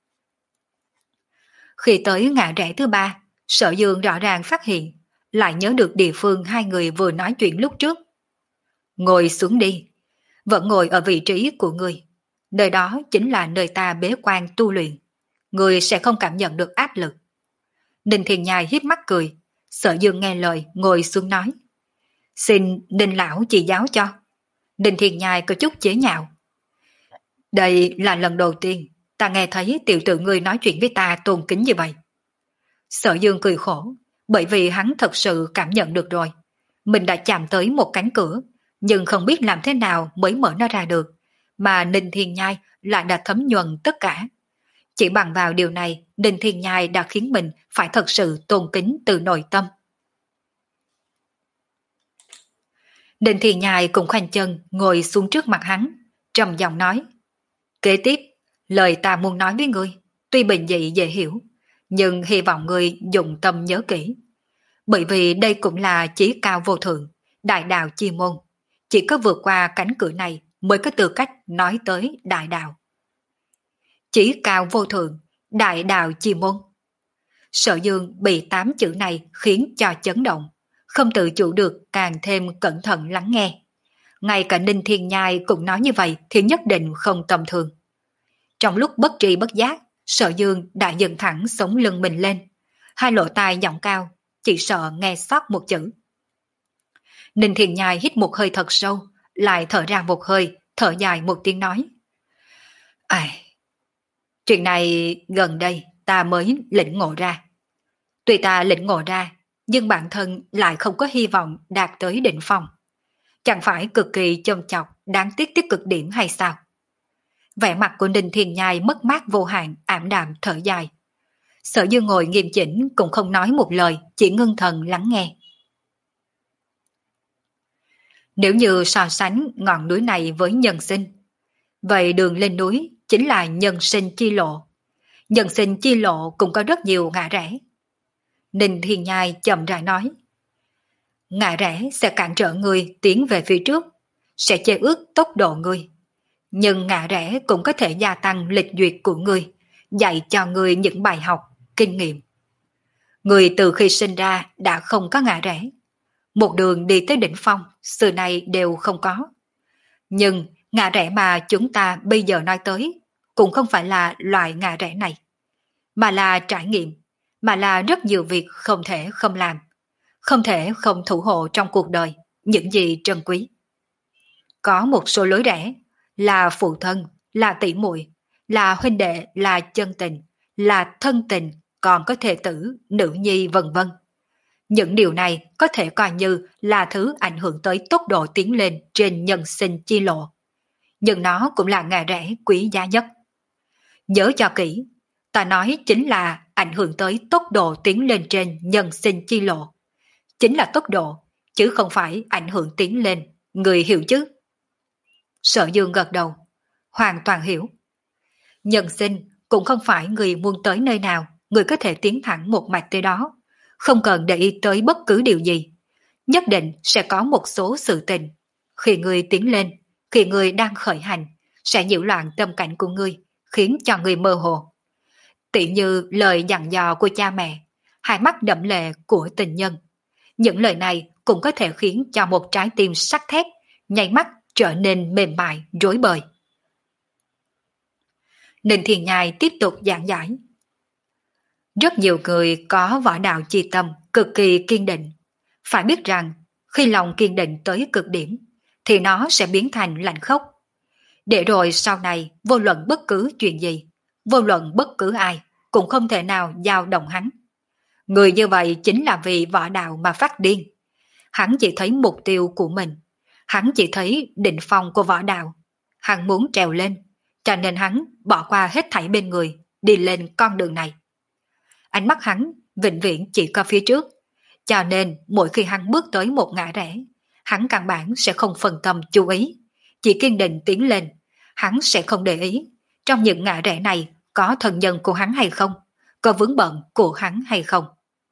Khi tới ngã rẽ thứ ba, Sở Dương rõ ràng phát hiện, lại nhớ được địa phương hai người vừa nói chuyện lúc trước. Ngồi xuống đi, vẫn ngồi ở vị trí của người. Nơi đó chính là nơi ta bế quan tu luyện. Người sẽ không cảm nhận được áp lực. Ninh Thiên Nhai hiếp mắt cười. Sở Dương nghe lời ngồi xuống nói. Xin Ninh Lão chỉ giáo cho. Ninh Thiên Nhai có chút chế nhạo. Đây là lần đầu tiên ta nghe thấy tiểu tử ngươi nói chuyện với ta tôn kính như vậy. Sở Dương cười khổ, bởi vì hắn thật sự cảm nhận được rồi. Mình đã chạm tới một cánh cửa, nhưng không biết làm thế nào mới mở nó ra được, mà Ninh Thiên Nhai lại đã thấm nhuần tất cả. Chỉ bằng vào điều này, Ninh Thiên Nhai đã khiến mình phải thật sự tôn kính từ nội tâm. Ninh Thiên Nhai cùng khoanh chân ngồi xuống trước mặt hắn, trầm giọng nói. Kế tiếp, lời ta muốn nói với ngươi, tuy bình dị dễ hiểu, nhưng hy vọng ngươi dùng tâm nhớ kỹ. Bởi vì đây cũng là chí cao vô thượng, đại đạo chi môn. Chỉ có vượt qua cánh cửa này mới có tư cách nói tới đại đạo. Chí cao vô thượng, đại đạo chi môn. Sở Dương bị tám chữ này khiến cho chấn động, không tự chủ được càng thêm cẩn thận lắng nghe. Ngay cả Ninh Thiên Nhai cũng nói như vậy thì nhất định không tầm thường. Trong lúc bất tri bất giác, Sở Dương đã dựng thẳng sống lưng mình lên, hai lỗ tai giọng cao, chỉ sợ nghe sót một chữ. Ninh Thiên Nhai hít một hơi thật sâu, lại thở ra một hơi, thở dài một tiếng nói. Ai... Chuyện này gần đây ta mới lĩnh ngộ ra. Tuy ta lĩnh ngộ ra, nhưng bản thân lại không có hy vọng đạt tới đỉnh phong. Chẳng phải cực kỳ châm chọc, đáng tiếc tới cực điểm hay sao? Vẻ mặt của Ninh Thiên Nhai mất mát vô hạn, ảm đạm thở dài. Sở Dương ngồi nghiêm chỉnh cũng không nói một lời, chỉ ngưng thần lắng nghe. Nếu như so sánh ngọn núi này với nhân sinh, vậy đường lên núi chính là nhân sinh chi lộ. Nhân sinh chi lộ cũng có rất nhiều ngã rẽ. Ninh Thiên Nhai chậm rãi nói. Ngã rẽ sẽ cản trở người tiến về phía trước, sẽ chế ước tốc độ người. Nhưng ngã rẽ cũng có thể gia tăng lịch duyệt của người, dạy cho người những bài học, kinh nghiệm. Người từ khi sinh ra đã không có ngã rẽ. Một đường đi tới đỉnh phong, xưa nay đều không có. Nhưng ngã rẽ mà chúng ta bây giờ nói tới cũng không phải là loại ngã rẽ này, mà là trải nghiệm, mà là rất nhiều việc không thể không làm, không thể không thủ hộ trong cuộc đời những gì trân quý. Có một số lối rẽ là phụ thân, là tỷ muội, là huynh đệ, là chân tình, là thân tình, còn có thể tử, nữ nhi vân vân. Những điều này có thể coi như là thứ ảnh hưởng tới tốc độ tiến lên trên nhân sinh chi lộ. Nhưng nó cũng là ngã rẽ quý giá nhất. Nhớ cho kỹ, ta nói chính là ảnh hưởng tới tốc độ tiến lên trên nhân sinh chi lộ. Chính là tốc độ, chứ không phải ảnh hưởng tiến lên, người hiểu chứ? Sở Dương gật đầu, hoàn toàn hiểu. Nhân sinh cũng không phải người muốn tới nơi nào, người có thể tiến thẳng một mạch tới đó, không cần để ý tới bất cứ điều gì. Nhất định sẽ có một số sự tình. Khi người tiến lên, khi người đang khởi hành, sẽ nhiễu loạn tâm cảnh của người, khiến cho người mơ hồ. Tỉ như lời dặn dò của cha mẹ, hai mắt đẫm lệ của tình nhân. Những lời này cũng có thể khiến cho một trái tim sắt thép, nháy mắt trở nên mềm mại, rối bời. Ninh Thiên Nhai tiếp tục giảng giải. Rất nhiều người có võ đạo chi tâm cực kỳ kiên định. Phải biết rằng, khi lòng kiên định tới cực điểm, thì nó sẽ biến thành lạnh khốc. Để rồi sau này, vô luận bất cứ chuyện gì, vô luận bất cứ ai, cũng không thể nào dao động hắn. Người như vậy chính là vì võ đạo mà phát điên. Hắn chỉ thấy mục tiêu của mình. Hắn chỉ thấy đỉnh phong của võ đạo. Hắn muốn trèo lên, cho nên hắn bỏ qua hết thảy bên người, đi lên con đường này. Ánh mắt hắn vĩnh viễn chỉ có phía trước, cho nên mỗi khi hắn bước tới một ngã rẽ, hắn căn bản sẽ không phân tâm chú ý, chỉ kiên định tiến lên. Hắn sẽ không để ý trong những ngã rẽ này có thân nhân của hắn hay không, có vướng bận của hắn hay không.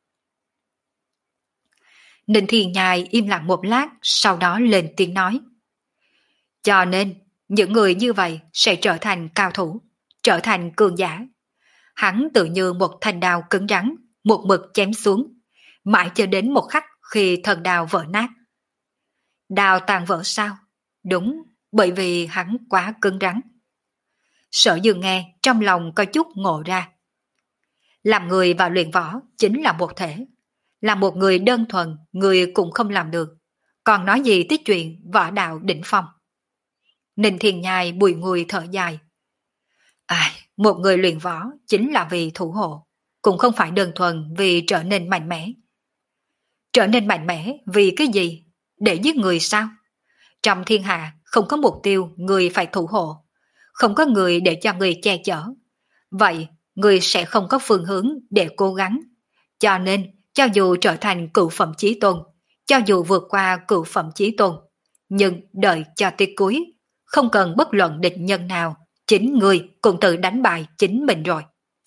Ninh Thiên Nhai im lặng một lát, sau đó lên tiếng nói. Cho nên, những người như vậy sẽ trở thành cao thủ, trở thành cường giả. Hắn tự như một thanh đao cứng rắn, một mực chém xuống, mãi cho đến một khắc khi thần đao vỡ nát. Đao tàn vỡ sao? Đúng, bởi vì hắn quá cứng rắn. Sở Dương nghe trong lòng có chút ngộ ra. Làm người và luyện võ chính là một thể. Là một người đơn thuần, người cũng không làm được. Còn nói gì tới chuyện võ đạo đỉnh phong. Ninh Thiên Nhai bùi ngùi thở dài. Ai, một người luyện võ chính là vì thủ hộ, cũng không phải đơn thuần vì trở nên mạnh mẽ. Trở nên mạnh mẽ vì cái gì? Để giết người sao? Trong thiên hạ không có mục tiêu người phải thủ hộ, không có người để cho người che chở. Vậy người sẽ không có phương hướng để cố gắng. Cho nên, cho dù trở thành cửu phẩm chí tôn, cho dù vượt qua cửu phẩm chí tôn, nhưng đợi cho tới cuối, không cần bất luận địch nhân nào, chính người cũng tự đánh bại chính mình rồi.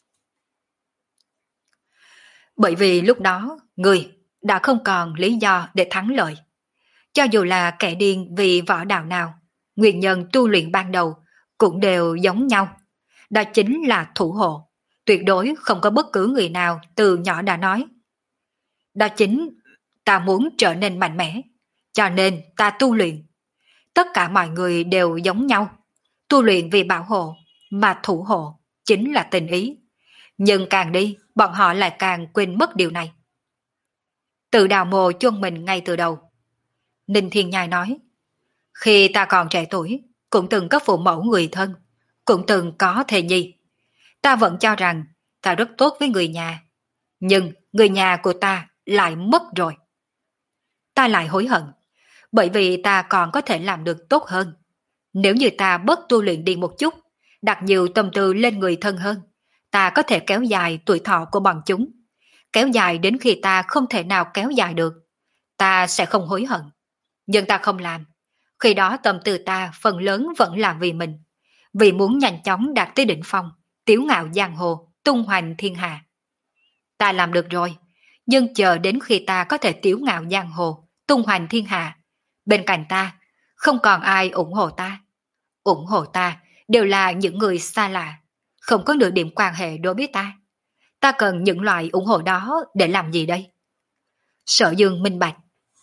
Bởi vì lúc đó, người đã không còn lý do để thắng lợi. Cho dù là kẻ điên vì võ đạo nào, nguyên nhân tu luyện ban đầu cũng đều giống nhau. Đó chính là thủ hộ, tuyệt đối không có bất cứ người nào từ nhỏ đã nói. Đó chính ta muốn trở nên mạnh mẽ, cho nên ta tu luyện. Tất cả mọi người đều giống nhau, tu luyện vì bảo hộ, mà thủ hộ chính là tình ý. Nhưng càng đi, bọn họ lại càng quên mất điều này. Tự đào mồ chôn mình ngay từ đầu. Ninh Thiên Nhai nói, khi ta còn trẻ tuổi, cũng từng có phụ mẫu người thân, cũng từng có thê nhi. Ta vẫn cho rằng ta rất tốt với người nhà, nhưng người nhà của ta lại mất rồi. Ta lại hối hận, bởi vì ta còn có thể làm được tốt hơn. Nếu như ta bớt tu luyện đi một chút, đặt nhiều tâm tư lên người thân hơn, ta có thể kéo dài tuổi thọ của bọn chúng, kéo dài đến khi ta không thể nào kéo dài được. Ta sẽ không hối hận. Nhưng ta không làm. Khi đó tâm tư ta phần lớn vẫn là vì mình, vì muốn nhanh chóng đạt tới đỉnh phong, tiếu ngạo giang hồ, tung hoành thiên hạ. Ta làm được rồi, nhưng chờ đến khi ta có thể tiếu ngạo giang hồ, tung hoành thiên hạ, bên cạnh ta không còn ai ủng hộ ta. Ủng hộ ta đều là những người xa lạ, không có nửa điểm quan hệ đối với ta. Ta cần những loại ủng hộ đó để làm gì đây? Sở Dương minh bạch.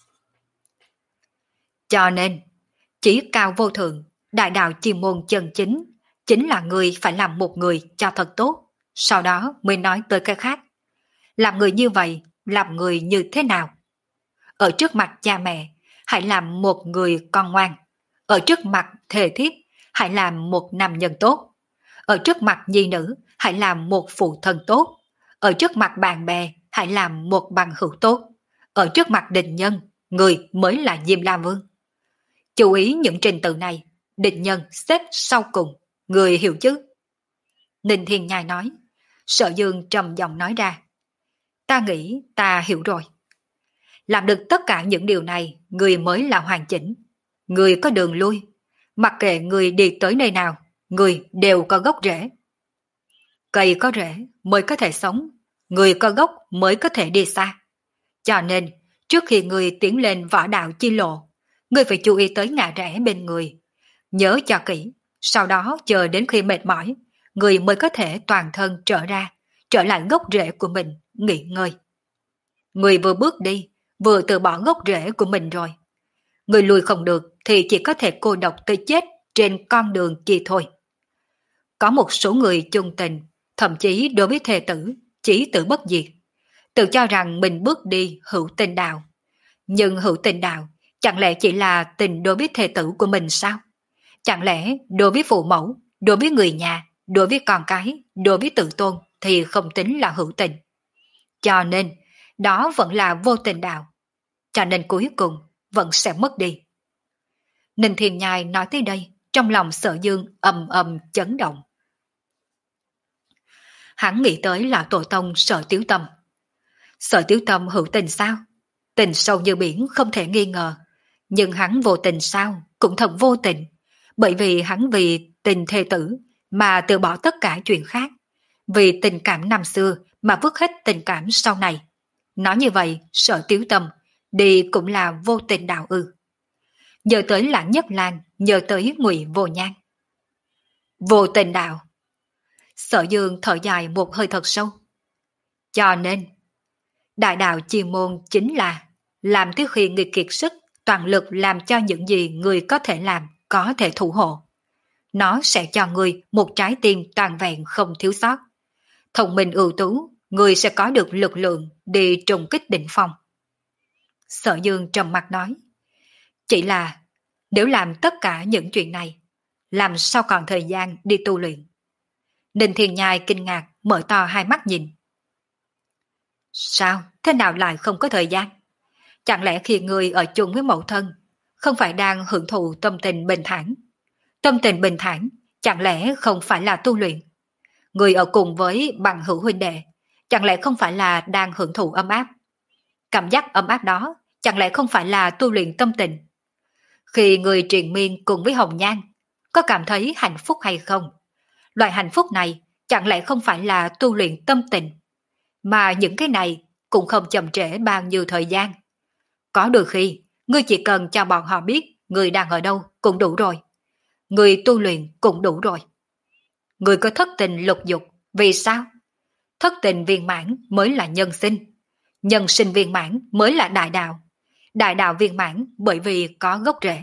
Cho nên, chí cao vô thượng, đại đạo chi môn chân chính, chính là người phải làm một người cho thật tốt, sau đó mới nói tới cái khác. Làm người như vậy, làm người như thế nào? Ở trước mặt cha mẹ, hãy làm một người con ngoan. Ở trước mặt thề thiếp, hãy làm một nam nhân tốt. Ở trước mặt nhi nữ, hãy làm một phụ thân tốt. Ở trước mặt bạn bè, hãy làm một bằng hữu tốt. Ở trước mặt địch nhân, người mới là Diêm La Vương. Chú ý những trình tự này, địch nhân xếp sau cùng, người hiểu chứ? Ninh Thiên Nhai nói. Sở Dương trầm giọng nói ra. Ta nghĩ ta hiểu rồi. Làm được tất cả những điều này, người mới là hoàn chỉnh. Người có đường lui. Mặc kệ người đi tới nơi nào, người đều có gốc rễ. Cây có rễ mới có thể sống, người có gốc mới có thể đi xa. Cho nên, trước khi người tiến lên võ đạo chi lộ, người phải chú ý tới ngã rẽ bên người. Nhớ cho kỹ, sau đó chờ đến khi mệt mỏi, người mới có thể toàn thân trở ra, trở lại gốc rễ của mình, nghỉ ngơi. Người vừa bước đi, vừa từ bỏ gốc rễ của mình rồi. Người lùi không được thì chỉ có thể cô độc tới chết trên con đường kia thôi. Có một số người chung tình, thậm chí đối với thề tử, chí tử bất diệt, tự cho rằng mình bước đi hữu tình đạo. Nhưng hữu tình đạo chẳng lẽ chỉ là tình đối với thề tử của mình sao? Chẳng lẽ đối với phụ mẫu, đối với người nhà, đối với con cái, đối với tự tôn thì không tính là hữu tình? Cho nên, đó vẫn là vô tình đạo. Cho nên cuối cùng vẫn sẽ mất đi. Ninh Thiên Nhai nói tới đây, trong lòng Sở Dương ầm ầm chấn động. Hắn nghĩ tới là tổ tông Sở Tiếu Tâm. Sở Tiếu Tâm hữu tình sao? Tình sâu như biển không thể nghi ngờ. Nhưng hắn vô tình sao? Cũng thật vô tình. Bởi vì hắn vì tình thê tử mà từ bỏ tất cả chuyện khác. Vì tình cảm năm xưa mà vứt hết tình cảm sau này. Nói như vậy, Sở Tiếu Tâm đi cũng là vô tình đạo ư? Nhớ tới Lãng Nhất Lan, nhớ tới Ngụy Vô Nhan. Vô tình đạo. Sở Dương thở dài một hơi thật sâu. Cho nên, đại đạo chi môn chính là làm tới khi người kiệt sức, toàn lực làm cho những gì người có thể làm, có thể thủ hộ. Nó sẽ cho người một trái tim toàn vẹn không thiếu sót. Thông minh ưu tú, người sẽ có được lực lượng đi trùng kích đỉnh phong. Sở Dương trầm mặt nói. Chỉ là, nếu làm tất cả những chuyện này, làm sao còn thời gian đi tu luyện? Ninh Thiên Nhai kinh ngạc mở to hai mắt nhìn. Sao? Thế nào lại không có thời gian? Chẳng lẽ khi người ở chung với mẫu thân, không phải đang hưởng thụ tâm tình bình thản? Tâm tình bình thản, chẳng lẽ không phải là tu luyện? Người ở cùng với bằng hữu huynh đệ, chẳng lẽ không phải là đang hưởng thụ ấm áp? Cảm giác ấm áp đó, chẳng lẽ không phải là tu luyện tâm tình? Khi người triền miên cùng với Hồng Nhan, có cảm thấy hạnh phúc hay không? Loại hạnh phúc này chẳng lẽ không phải là tu luyện tâm tình? Mà những cái này cũng không chậm trễ bao nhiêu thời gian. Có đôi khi, ngươi chỉ cần cho bọn họ biết ngươi đang ở đâu cũng đủ rồi. Ngươi tu luyện cũng đủ rồi. Ngươi có thất tình lục dục, vì sao? Thất tình viên mãn mới là nhân sinh. Nhân sinh viên mãn mới là đại đạo. Đại đạo viên mãn bởi vì có gốc rễ.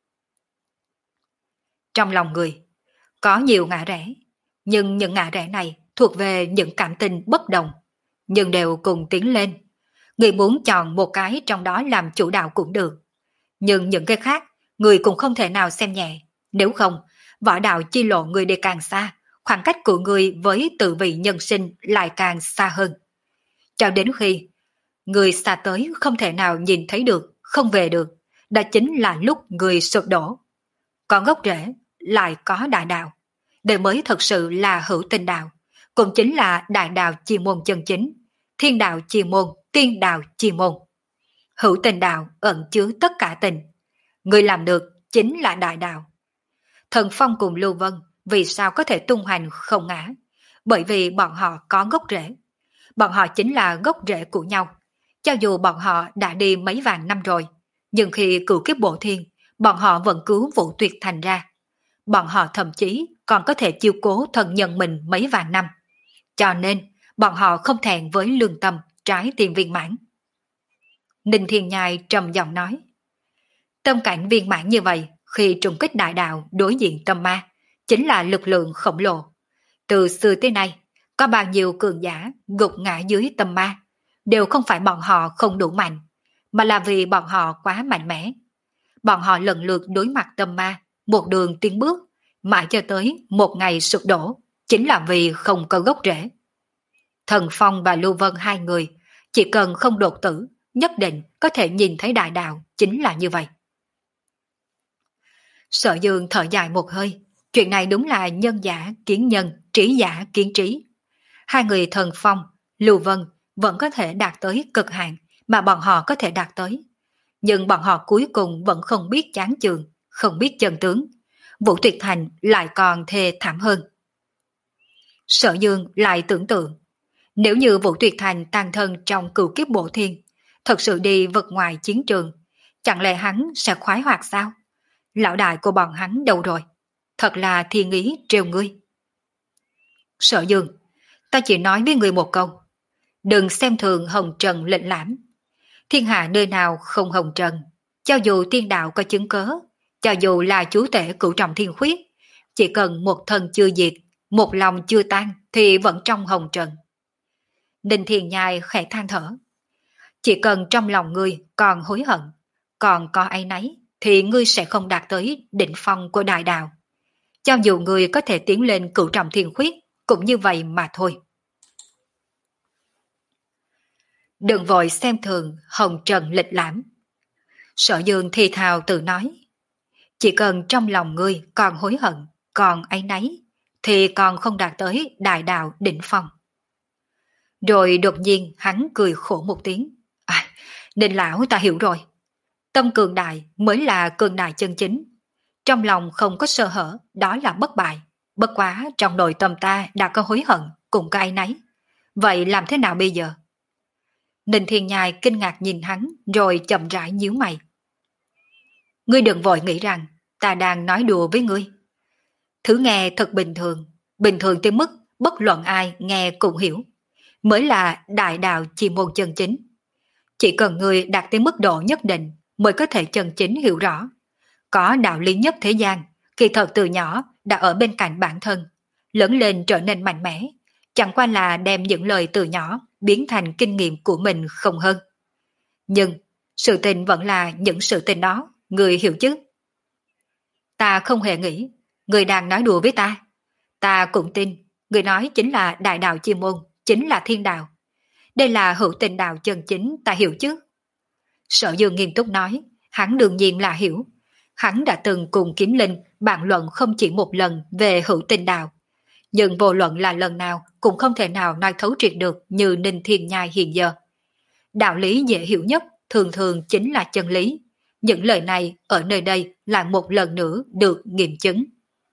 Trong lòng người, có nhiều ngã rẽ, nhưng những ngã rẽ này thuộc về những cảm tình bất đồng, nhưng đều cùng tiến lên. Người muốn chọn một cái trong đó làm chủ đạo cũng được. Nhưng những cái khác, người cũng không thể nào xem nhẹ. Nếu không, võ đạo chi lộ người đi càng xa, khoảng cách của người với tự vị nhân sinh lại càng xa hơn. Cho đến khi, người xa tới không thể nào nhìn thấy được, không về được, đó chính là lúc người sụp đổ. Có gốc rễ, lại có đại đạo. Đây mới thật sự là hữu tình đạo, cũng chính là đại đạo chi môn chân chính, thiên đạo chi môn, tiên đạo chi môn. Hữu tình đạo ẩn chứa tất cả tình. Người làm được chính là đại đạo. Thần Phong cùng Lưu Vân vì sao có thể tung hoành không ngã? Bởi vì bọn họ có gốc rễ. Bọn họ chính là gốc rễ của nhau. Cho dù bọn họ đã đi mấy vạn năm rồi, nhưng khi cửu kiếp bộ thiên, bọn họ vẫn cứu Vũ Tuyệt Thành ra. Bọn họ thậm chí còn có thể chiêu cố thần nhân mình mấy vạn năm. Cho nên, bọn họ không thẹn với lương tâm, trái tim viên mãn. Ninh Thiên Nhai trầm giọng nói. Tâm cảnh viên mãn như vậy, khi trùng kích đại đạo đối diện tâm ma, chính là lực lượng khổng lồ. Từ xưa tới nay, có bao nhiêu cường giả gục ngã dưới tâm ma, đều không phải bọn họ không đủ mạnh, mà là vì bọn họ quá mạnh mẽ. Bọn họ lần lượt đối mặt tâm ma, một đường tiến bước, mãi cho tới một ngày sụp đổ, chính là vì không có gốc rễ. Thần Phong và Lưu Vân hai người, chỉ cần không đột tử, nhất định có thể nhìn thấy đại đạo, chính là như vậy. Sở Dương thở dài một hơi, chuyện này đúng là nhân giả kiến nhân, trí giả kiến trí. Hai người Thần Phong, Lưu Vân vẫn có thể đạt tới cực hạn mà bọn họ có thể đạt tới. Nhưng bọn họ cuối cùng vẫn không biết chán chường, không biết chân tướng. Vũ Tuyệt Thành lại còn thê thảm hơn. Sở Dương lại tưởng tượng, nếu như Vũ Tuyệt Thành tan thân trong cửu kiếp bộ thiên, thật sự đi vượt ngoài chiến trường, chẳng lẽ hắn sẽ khoái hoạt sao? Lão đại của bọn hắn đâu rồi? Thật là thiên ý trêu ngươi. Sở Dương, ta chỉ nói với ngươi một câu, đừng xem thường hồng trần lệnh lãm. Thiên hạ nơi nào không hồng trần, cho dù tiên đạo có chứng cớ, cho dù là chúa tể cửu trọng thiên khuyết, chỉ cần một thân chưa diệt, một lòng chưa tan thì vẫn trong hồng trần. Ninh Thiên Nhai khẽ than thở. Chỉ cần trong lòng ngươi còn hối hận, còn có áy náy, thì ngươi sẽ không đạt tới đỉnh phong của đại đạo. Cho dù ngươi có thể tiến lên cửu trọng thiên khuyết, cũng như vậy mà thôi. Đừng vội xem thường hồng trần lịch lãm. Sở Dương thì thào tự nói. Chỉ cần trong lòng ngươi còn hối hận, còn áy náy, thì còn không đạt tới đại đạo đỉnh phong. Rồi đột nhiên hắn cười khổ một tiếng. À, Ninh lão ta hiểu rồi. Tâm cường đại mới là cường đại chân chính. Trong lòng không có sơ hở, đó là bất bại. Bất quá trong nội tâm ta đã có hối hận, cũng có áy náy. Vậy làm thế nào bây giờ? Ninh Thiên Nhai kinh ngạc nhìn hắn, rồi chậm rãi nhíu mày. Ngươi đừng vội nghĩ rằng ta đang nói đùa với ngươi. Thứ nghe thật bình thường, bình thường tới mức bất luận ai nghe cũng hiểu, mới là đại đạo chi môn chân chính. Chỉ cần ngươi đạt tới mức độ nhất định mới có thể chân chính hiểu rõ. Có đạo lý nhất thế gian, kỳ thật từ nhỏ đã ở bên cạnh bản thân, lớn lên trở nên mạnh mẽ, chẳng qua là đem những lời từ nhỏ biến thành kinh nghiệm của mình không hơn. Nhưng sự tình vẫn là những sự tình đó, ngươi hiểu chứ? Ta không hề nghĩ người đang nói đùa với ta. Ta cũng tin người nói chính là đại đạo chi môn, chính là thiên đạo. Đây là hữu tình đạo chân chính, ta hiểu chứ? Sở Dương nghiêm túc nói, hắn đương nhiên là hiểu. Hắn đã từng cùng Kiếm Linh bàn luận không chỉ một lần về hữu tình đạo. Nhưng vô luận là lần nào cũng không thể nào nói thấu triệt được như Ninh Thiên Nhai hiện giờ. Đạo lý dễ hiểu nhất thường thường chính là chân lý. Những lời này ở nơi đây lại một lần nữa được nghiệm chứng.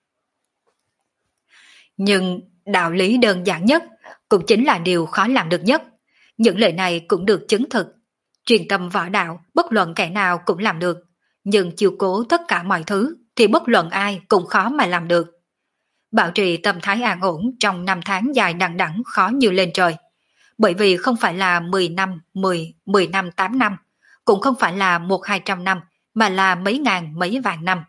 Nhưng đạo lý đơn giản nhất cũng chính là điều khó làm được nhất. Những lời này cũng được chứng thực. Truyền tâm võ đạo bất luận kẻ nào cũng làm được. Nhưng chiều cố tất cả mọi thứ thì bất luận ai cũng khó mà làm được. Bảo trì tâm thái an ổn trong năm tháng dài đằng đẵng khó như lên trời. Bởi vì không phải là mười năm, mười, mười năm, tám năm, cũng không phải là một hai trăm năm, mà là mấy ngàn, mấy vạn năm.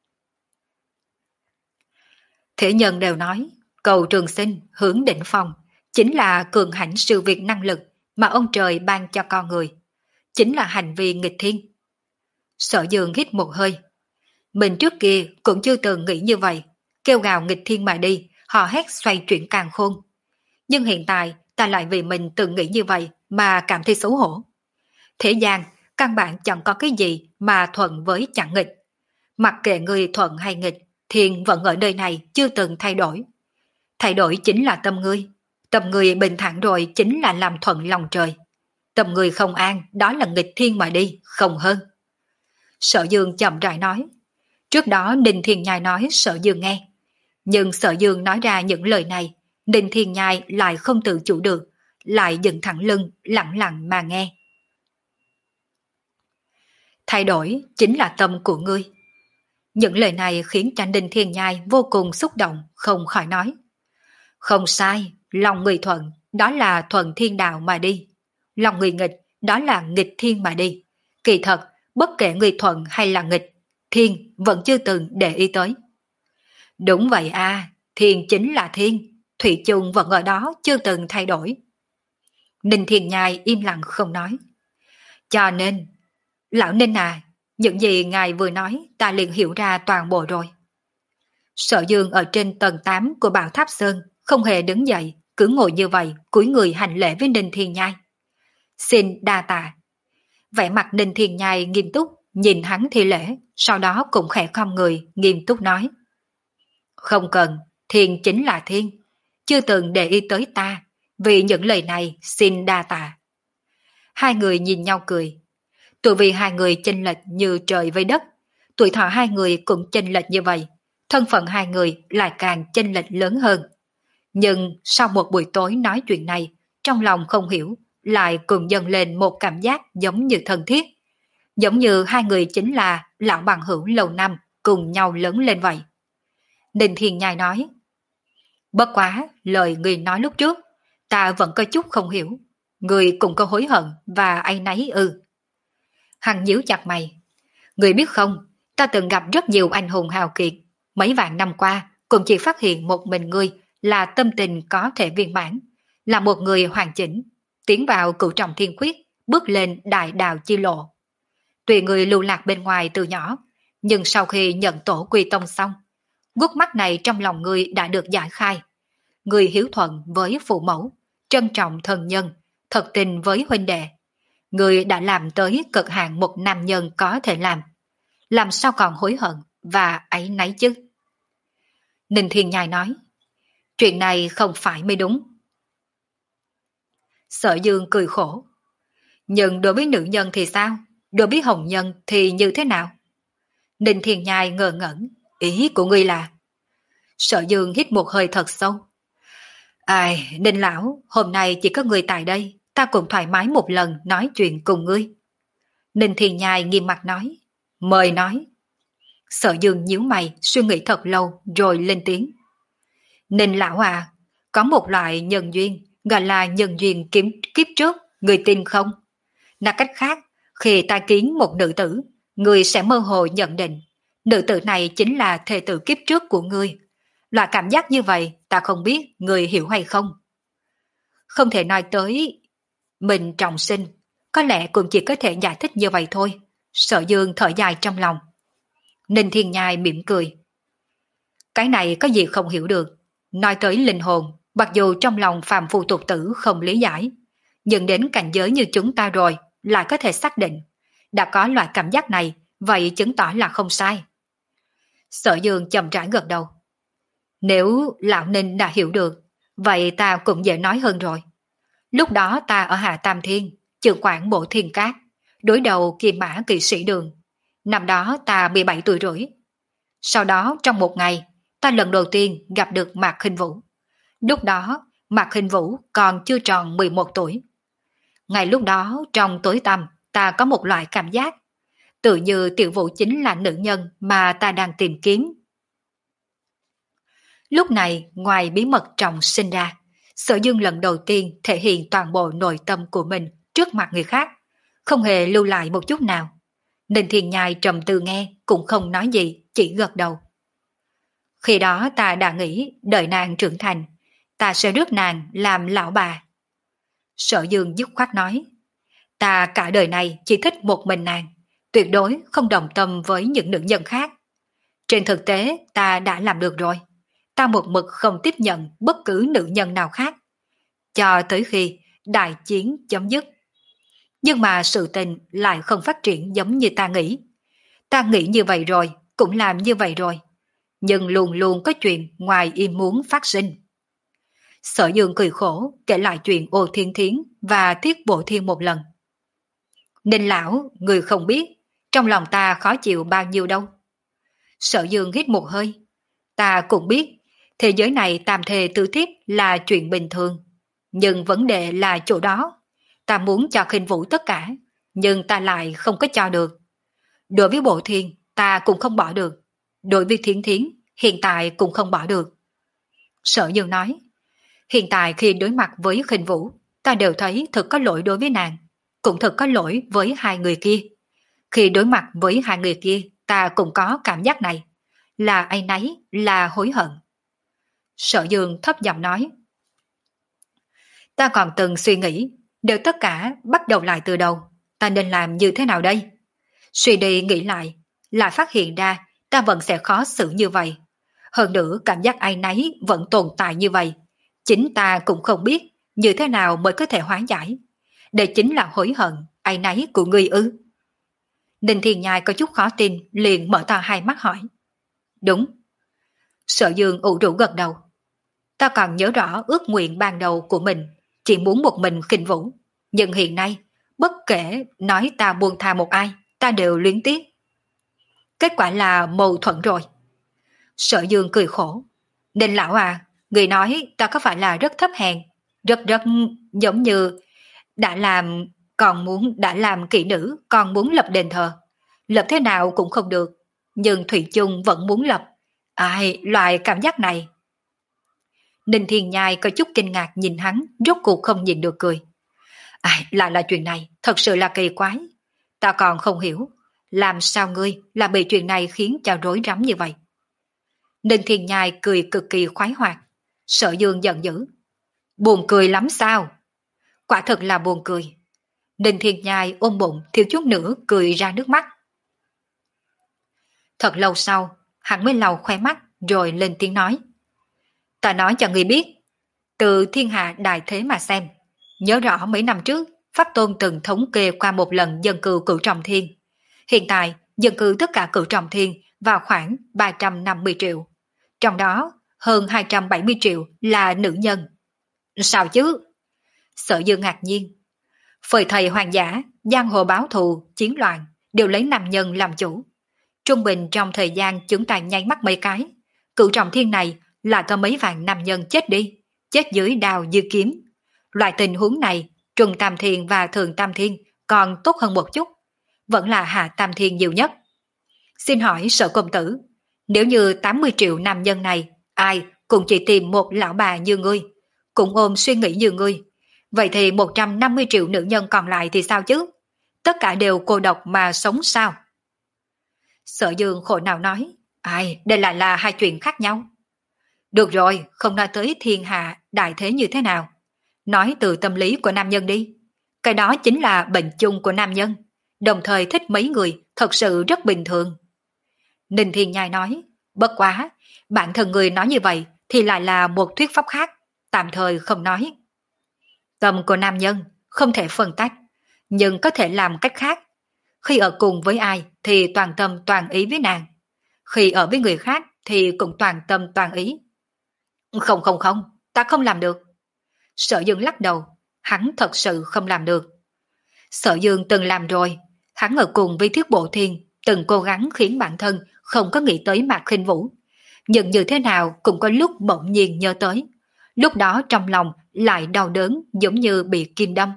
Thế nhân đều nói, cầu trường sinh hướng đỉnh phong, chính là cường hãnh sự việc năng lực mà ông trời ban cho con người. Chính là hành vi nghịch thiên. Sở Dương hít một hơi. Mình trước kia cũng chưa từng nghĩ như vậy, kêu gào nghịch thiên mà đi, hò hét xoay chuyển càn khôn. Nhưng hiện tại ta lại vì mình từng nghĩ như vậy mà cảm thấy xấu hổ. Thế gian căn bản chẳng có cái gì mà thuận với chẳng nghịch. Mặc kệ người thuận hay nghịch, thiên vẫn ở nơi này chưa từng thay đổi. Thay đổi chính là tâm ngươi. Tâm ngươi bình thản rồi chính là làm thuận lòng trời. Tâm ngươi không an, đó là nghịch thiên mà đi, không hơn. Sở Dương chậm rãi nói. Trước đó Ninh Thiên Nhai nói Sở Dương nghe. Nhưng Sở Dương nói ra những lời này, Ninh Thiên Nhai lại không tự chủ được, lại dựng thẳng lưng, lặng lặng mà nghe. Thay đổi chính là tâm của ngươi. Những lời này khiến cho Ninh Thiên Nhai vô cùng xúc động, không khỏi nói. Không sai, lòng người thuận, đó là thuận thiên đạo mà đi. Lòng người nghịch, đó là nghịch thiên mà đi. Kỳ thật, bất kể người thuận hay là nghịch, thiên vẫn chưa từng để ý tới. Đúng vậy à, thiên chính là thiên, thủy chung vẫn ở đó chưa từng thay đổi. Ninh Thiên Nhai im lặng không nói. Cho nên, lão Ninh à, những gì ngài vừa nói ta liền hiểu ra toàn bộ rồi. Sở Dương ở trên tầng tám của Bảo Tháp Sơn không hề đứng dậy, cứ ngồi như vậy, cúi người hành lễ với Ninh Thiên Nhai. Xin đa tạ. Vẻ mặt Ninh Thiên Nhai nghiêm túc, nhìn hắn thi lễ, sau đó cũng khẽ khom người, nghiêm túc nói. Không cần, thiên chính là thiên, chưa từng để ý tới ta, vì những lời này xin đa tạ. Hai người nhìn nhau cười. Tuổi vì hai người chênh lệch như trời với đất, tuổi thọ hai người cũng chênh lệch như vậy, thân phận hai người lại càng chênh lệch lớn hơn. Nhưng sau một buổi tối nói chuyện này, trong lòng không hiểu, lại cùng dâng lên một cảm giác giống như thân thiết. Giống như hai người chính là lão bằng hữu lâu năm cùng nhau lớn lên vậy. Ninh Thiên Nhai nói, bất quá lời người nói lúc trước, ta vẫn có chút không hiểu. Người cũng có hối hận và áy náy ư? Hắn nhíu chặt mày. Người biết không, ta từng gặp rất nhiều anh hùng hào kiệt. Mấy vạn năm qua, cũng chỉ phát hiện một mình ngươi là tâm tình có thể viên mãn, là một người hoàn chỉnh, tiến vào cửu trọng thiên quyết, bước lên đại đạo chi lộ. Tuy người lưu lạc bên ngoài từ nhỏ, nhưng sau khi nhận tổ quy tông xong, gút mắt này trong lòng người đã được giải khai. Người hiếu thuận với phụ mẫu, trân trọng thân nhân, thật tình với huynh đệ. Người đã làm tới cực hạn một nam nhân có thể làm. Làm sao còn hối hận và áy náy chứ? Ninh Thiên Nhai nói, chuyện này không phải mới đúng. Sở Dương cười khổ. Nhưng đối với nữ nhân thì sao? Đối với hồng nhân thì như thế nào? Ninh Thiên Nhai ngờ ngẩn, ý của ngươi là... Sở Dương hít một hơi thật sâu. Ai, Ninh Lão, hôm nay chỉ có người tại đây, ta cũng thoải mái một lần nói chuyện cùng ngươi. Ninh Thiên Nhai nghiêm mặt nói, mời nói. Sở Dương nhíu mày, suy nghĩ thật lâu rồi lên tiếng. Ninh Lão à, có một loại nhân duyên, gọi là nhân duyên kiếm kiếp trước, người tin không? Nói cách khác, khi ta kiến một nữ tử, người sẽ mơ hồ nhận định, nữ tử này chính là thê tử kiếp trước của ngươi. Loại cảm giác như vậy, ta không biết người hiểu hay không. Không thể nói tới mình trọng sinh, có lẽ cũng chỉ có thể giải thích như vậy thôi. Sở Dương thở dài trong lòng. Ninh Thiên Nhai mỉm cười. Cái này có gì không hiểu được. Nói tới linh hồn, mặc dù trong lòng phàm phu tục tử không lý giải, nhưng đến cảnh giới như chúng ta rồi, lại có thể xác định. Đã có loại cảm giác này, vậy chứng tỏ là không sai. Sở Dương chậm rãi gật đầu. Nếu Lão Ninh đã hiểu được, vậy ta cũng dễ nói hơn rồi. Lúc đó ta ở Hạ Tam Thiên, trưởng quản bộ thiên cát, đối đầu Kim Mã kỵ sĩ Đường. Năm đó ta mười bảy tuổi rưỡi. Sau đó trong một ngày, ta lần đầu tiên gặp được Mạc Khinh Vũ. Lúc đó, Mạc Khinh Vũ còn chưa tròn mười một tuổi. Ngày lúc đó, trong tối tăm, ta có một loại cảm giác, tự như Tiểu Vũ chính là nữ nhân mà ta đang tìm kiếm. Lúc này, ngoài bí mật trọng sinh ra, Sở Dương lần đầu tiên thể hiện toàn bộ nội tâm của mình trước mặt người khác, không hề lưu lại một chút nào. Ninh Thiên Nhai trầm tư nghe, cũng không nói gì, chỉ gật đầu. Khi đó ta đã nghĩ đợi nàng trưởng thành, ta sẽ rước nàng làm lão bà. Sở Dương dứt khoát nói, ta cả đời này chỉ thích một mình nàng, tuyệt đối không đồng tâm với những nữ nhân khác. Trên thực tế ta đã làm được rồi, ta một mực không tiếp nhận bất cứ nữ nhân nào khác, cho tới khi đại chiến chấm dứt. Nhưng mà sự tình lại không phát triển giống như ta nghĩ. Ta nghĩ như vậy rồi, cũng làm như vậy rồi, nhưng luôn luôn có chuyện ngoài ý muốn phát sinh. Sở Dương cười khổ kể lại chuyện Ô Thiên Thiến và Thiết Bộ Thiên một lần. Ninh Lão, người không biết, trong lòng ta khó chịu bao nhiêu đâu. Sở Dương hít một hơi. Ta cũng biết, thế giới này tam thề tứ thiếp là chuyện bình thường. Nhưng vấn đề là chỗ đó. Ta muốn cho Khinh Vũ tất cả, nhưng ta lại không có cho được. Đối với Bộ Thiên, ta cũng không bỏ được. Đối với Thiến Thiến, hiện tại cũng không bỏ được. Sở Dương nói, hiện tại khi đối mặt với Khinh Vũ, ta đều thấy thật có lỗi đối với nàng, cũng thật có lỗi với hai người kia. Khi đối mặt với hai người kia, ta cũng có cảm giác này, là áy náy, là hối hận. Sở Dương thấp giọng nói, ta còn từng suy nghĩ, nếu tất cả bắt đầu lại từ đầu, ta nên làm như thế nào đây? Suy đi nghĩ lại, lại phát hiện ra ta vẫn sẽ khó xử như vậy. Hơn nữa cảm giác áy náy vẫn tồn tại như vậy. Chính ta cũng không biết như thế nào mới có thể hóa giải. Đây chính là hối hận, áy náy của ngươi ư? Ninh Thiên Nhai có chút khó tin, liền mở to hai mắt hỏi. Đúng. Sở Dương ủ rũ gật đầu. Ta còn nhớ rõ ước nguyện ban đầu của mình, chỉ muốn một mình Khinh Vũ. Nhưng hiện nay, bất kể nói ta buông tha một ai, ta đều luyến tiếc. Kết quả là mâu thuẫn rồi. Sở Dương cười khổ. Nên lão à, Người nói ta có phải là rất thấp hèn, rất rất giống như đã làm còn muốn đã làm kỹ nữ còn muốn lập đền thờ, lập thế nào cũng không được, nhưng Thủy chung vẫn muốn lập. Ai, loại cảm giác này. Ninh Thiên Nhai có chút kinh ngạc nhìn hắn, rốt cuộc không nhìn được cười. Ai, lại là chuyện này, thật sự là kỳ quái. Ta còn không hiểu, làm sao ngươi là bị chuyện này khiến cho rối rắm như vậy. Ninh Thiên Nhai cười cực kỳ khoái hoạt. Sở Dương giận dữ. Buồn cười lắm sao? Quả thật là buồn cười. Ninh Thiên Nhai ôm bụng thiếu chút nữa cười ra nước mắt. Thật lâu sau, hắn mới lau khóe mắt rồi lên tiếng nói. Ta nói cho ngươi biết, từ thiên hạ đại thế mà xem, nhớ rõ mấy năm trước, Pháp Tôn từng thống kê qua một lần dân cư cửu trọng thiên. Hiện tại, dân cư tất cả cửu trọng thiên vào khoảng ba trăm năm mươi triệu. Trong đó, hơn hai trăm bảy mươi triệu là nữ nhân. Sao chứ? Sở Dương ngạc nhiên. Phời thầy hoàng giả, giang hồ báo thù, chiến loạn đều lấy nam nhân làm chủ. Trung bình trong thời gian chúng ta nháy mắt mấy cái, cửu trọng thiên này là có mấy vạn nam nhân chết đi, chết dưới đao dư kiếm. Loại tình huống này, Trung Tam Thiên và Thường Tam Thiên còn tốt hơn một chút, vẫn là Hạ Tam Thiên nhiều nhất. Xin hỏi Sở công tử, nếu như tám mươi triệu nam nhân này, ai cũng chỉ tìm một lão bà như ngươi, cũng ôm suy nghĩ như ngươi, vậy thì một trăm năm mươi triệu nữ nhân còn lại thì sao chứ? Tất cả đều cô độc mà sống sao? Sở Dương khổ nào nói, ai, đây lại là hai chuyện khác nhau. Được rồi, không nói tới thiên hạ đại thế như thế nào. Nói từ tâm lý của nam nhân đi. Cái đó chính là bệnh chung của nam nhân, đồng thời thích mấy người thật sự rất bình thường. Ninh Thiên Nhai nói, bất quá, bản thân người nói như vậy thì lại là một thuyết pháp khác, tạm thời không nói. Tâm của nam nhân không thể phân tách, nhưng có thể làm cách khác. Khi ở cùng với ai thì toàn tâm toàn ý với nàng. Khi ở với người khác thì cũng toàn tâm toàn ý. Không không không, ta không làm được. Sở Dương lắc đầu, hắn thật sự không làm được. Sở Dương từng làm rồi, hắn ở cùng với Thiết Bộ Thiên, từng cố gắng khiến bản thân không có nghĩ tới Mạc Khinh Vũ. Nhưng như thế nào cũng có lúc bỗng nhiên nhớ tới. Lúc đó trong lòng lại đau đớn giống như bị kim đâm.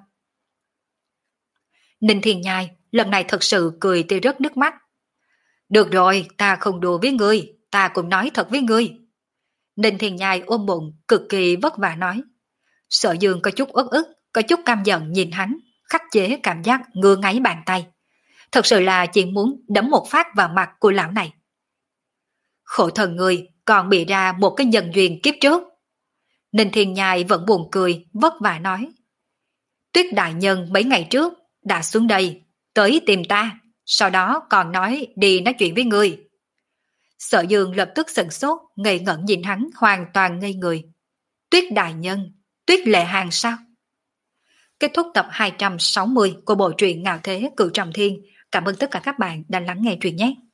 Ninh Thiên Nhai lần này thật sự cười tới rớt nước mắt. Được rồi, ta không đùa với ngươi, ta cũng nói thật với ngươi. Ninh Thiên Nhai ôm bụng, cực kỳ vất vả nói. Sở Dương có chút uất ức, có chút căm giận nhìn hắn, khắc chế cảm giác ngứa ngáy bàn tay. Thật sự là chỉ muốn đấm một phát vào mặt của lão này. Khổ thần người còn bị ra một cái nhân duyên kiếp trước. Ninh Thiên Nhai vẫn buồn cười, vất vả nói. Tuyết đại nhân mấy ngày trước đã xuống đây, tới tìm ta, sau đó còn nói đi nói chuyện với ngươi. Sở Dương lập tức sửng sốt, ngây ngẩn nhìn hắn hoàn toàn ngây người. Tuyết đại nhân, Tuyết Lệ Hàng sao? Kết thúc tập hai trăm sáu mươi của bộ truyện Ngạo Thế Cửu Trọng Thiên. Cảm ơn tất cả các bạn đã lắng nghe truyện nhé.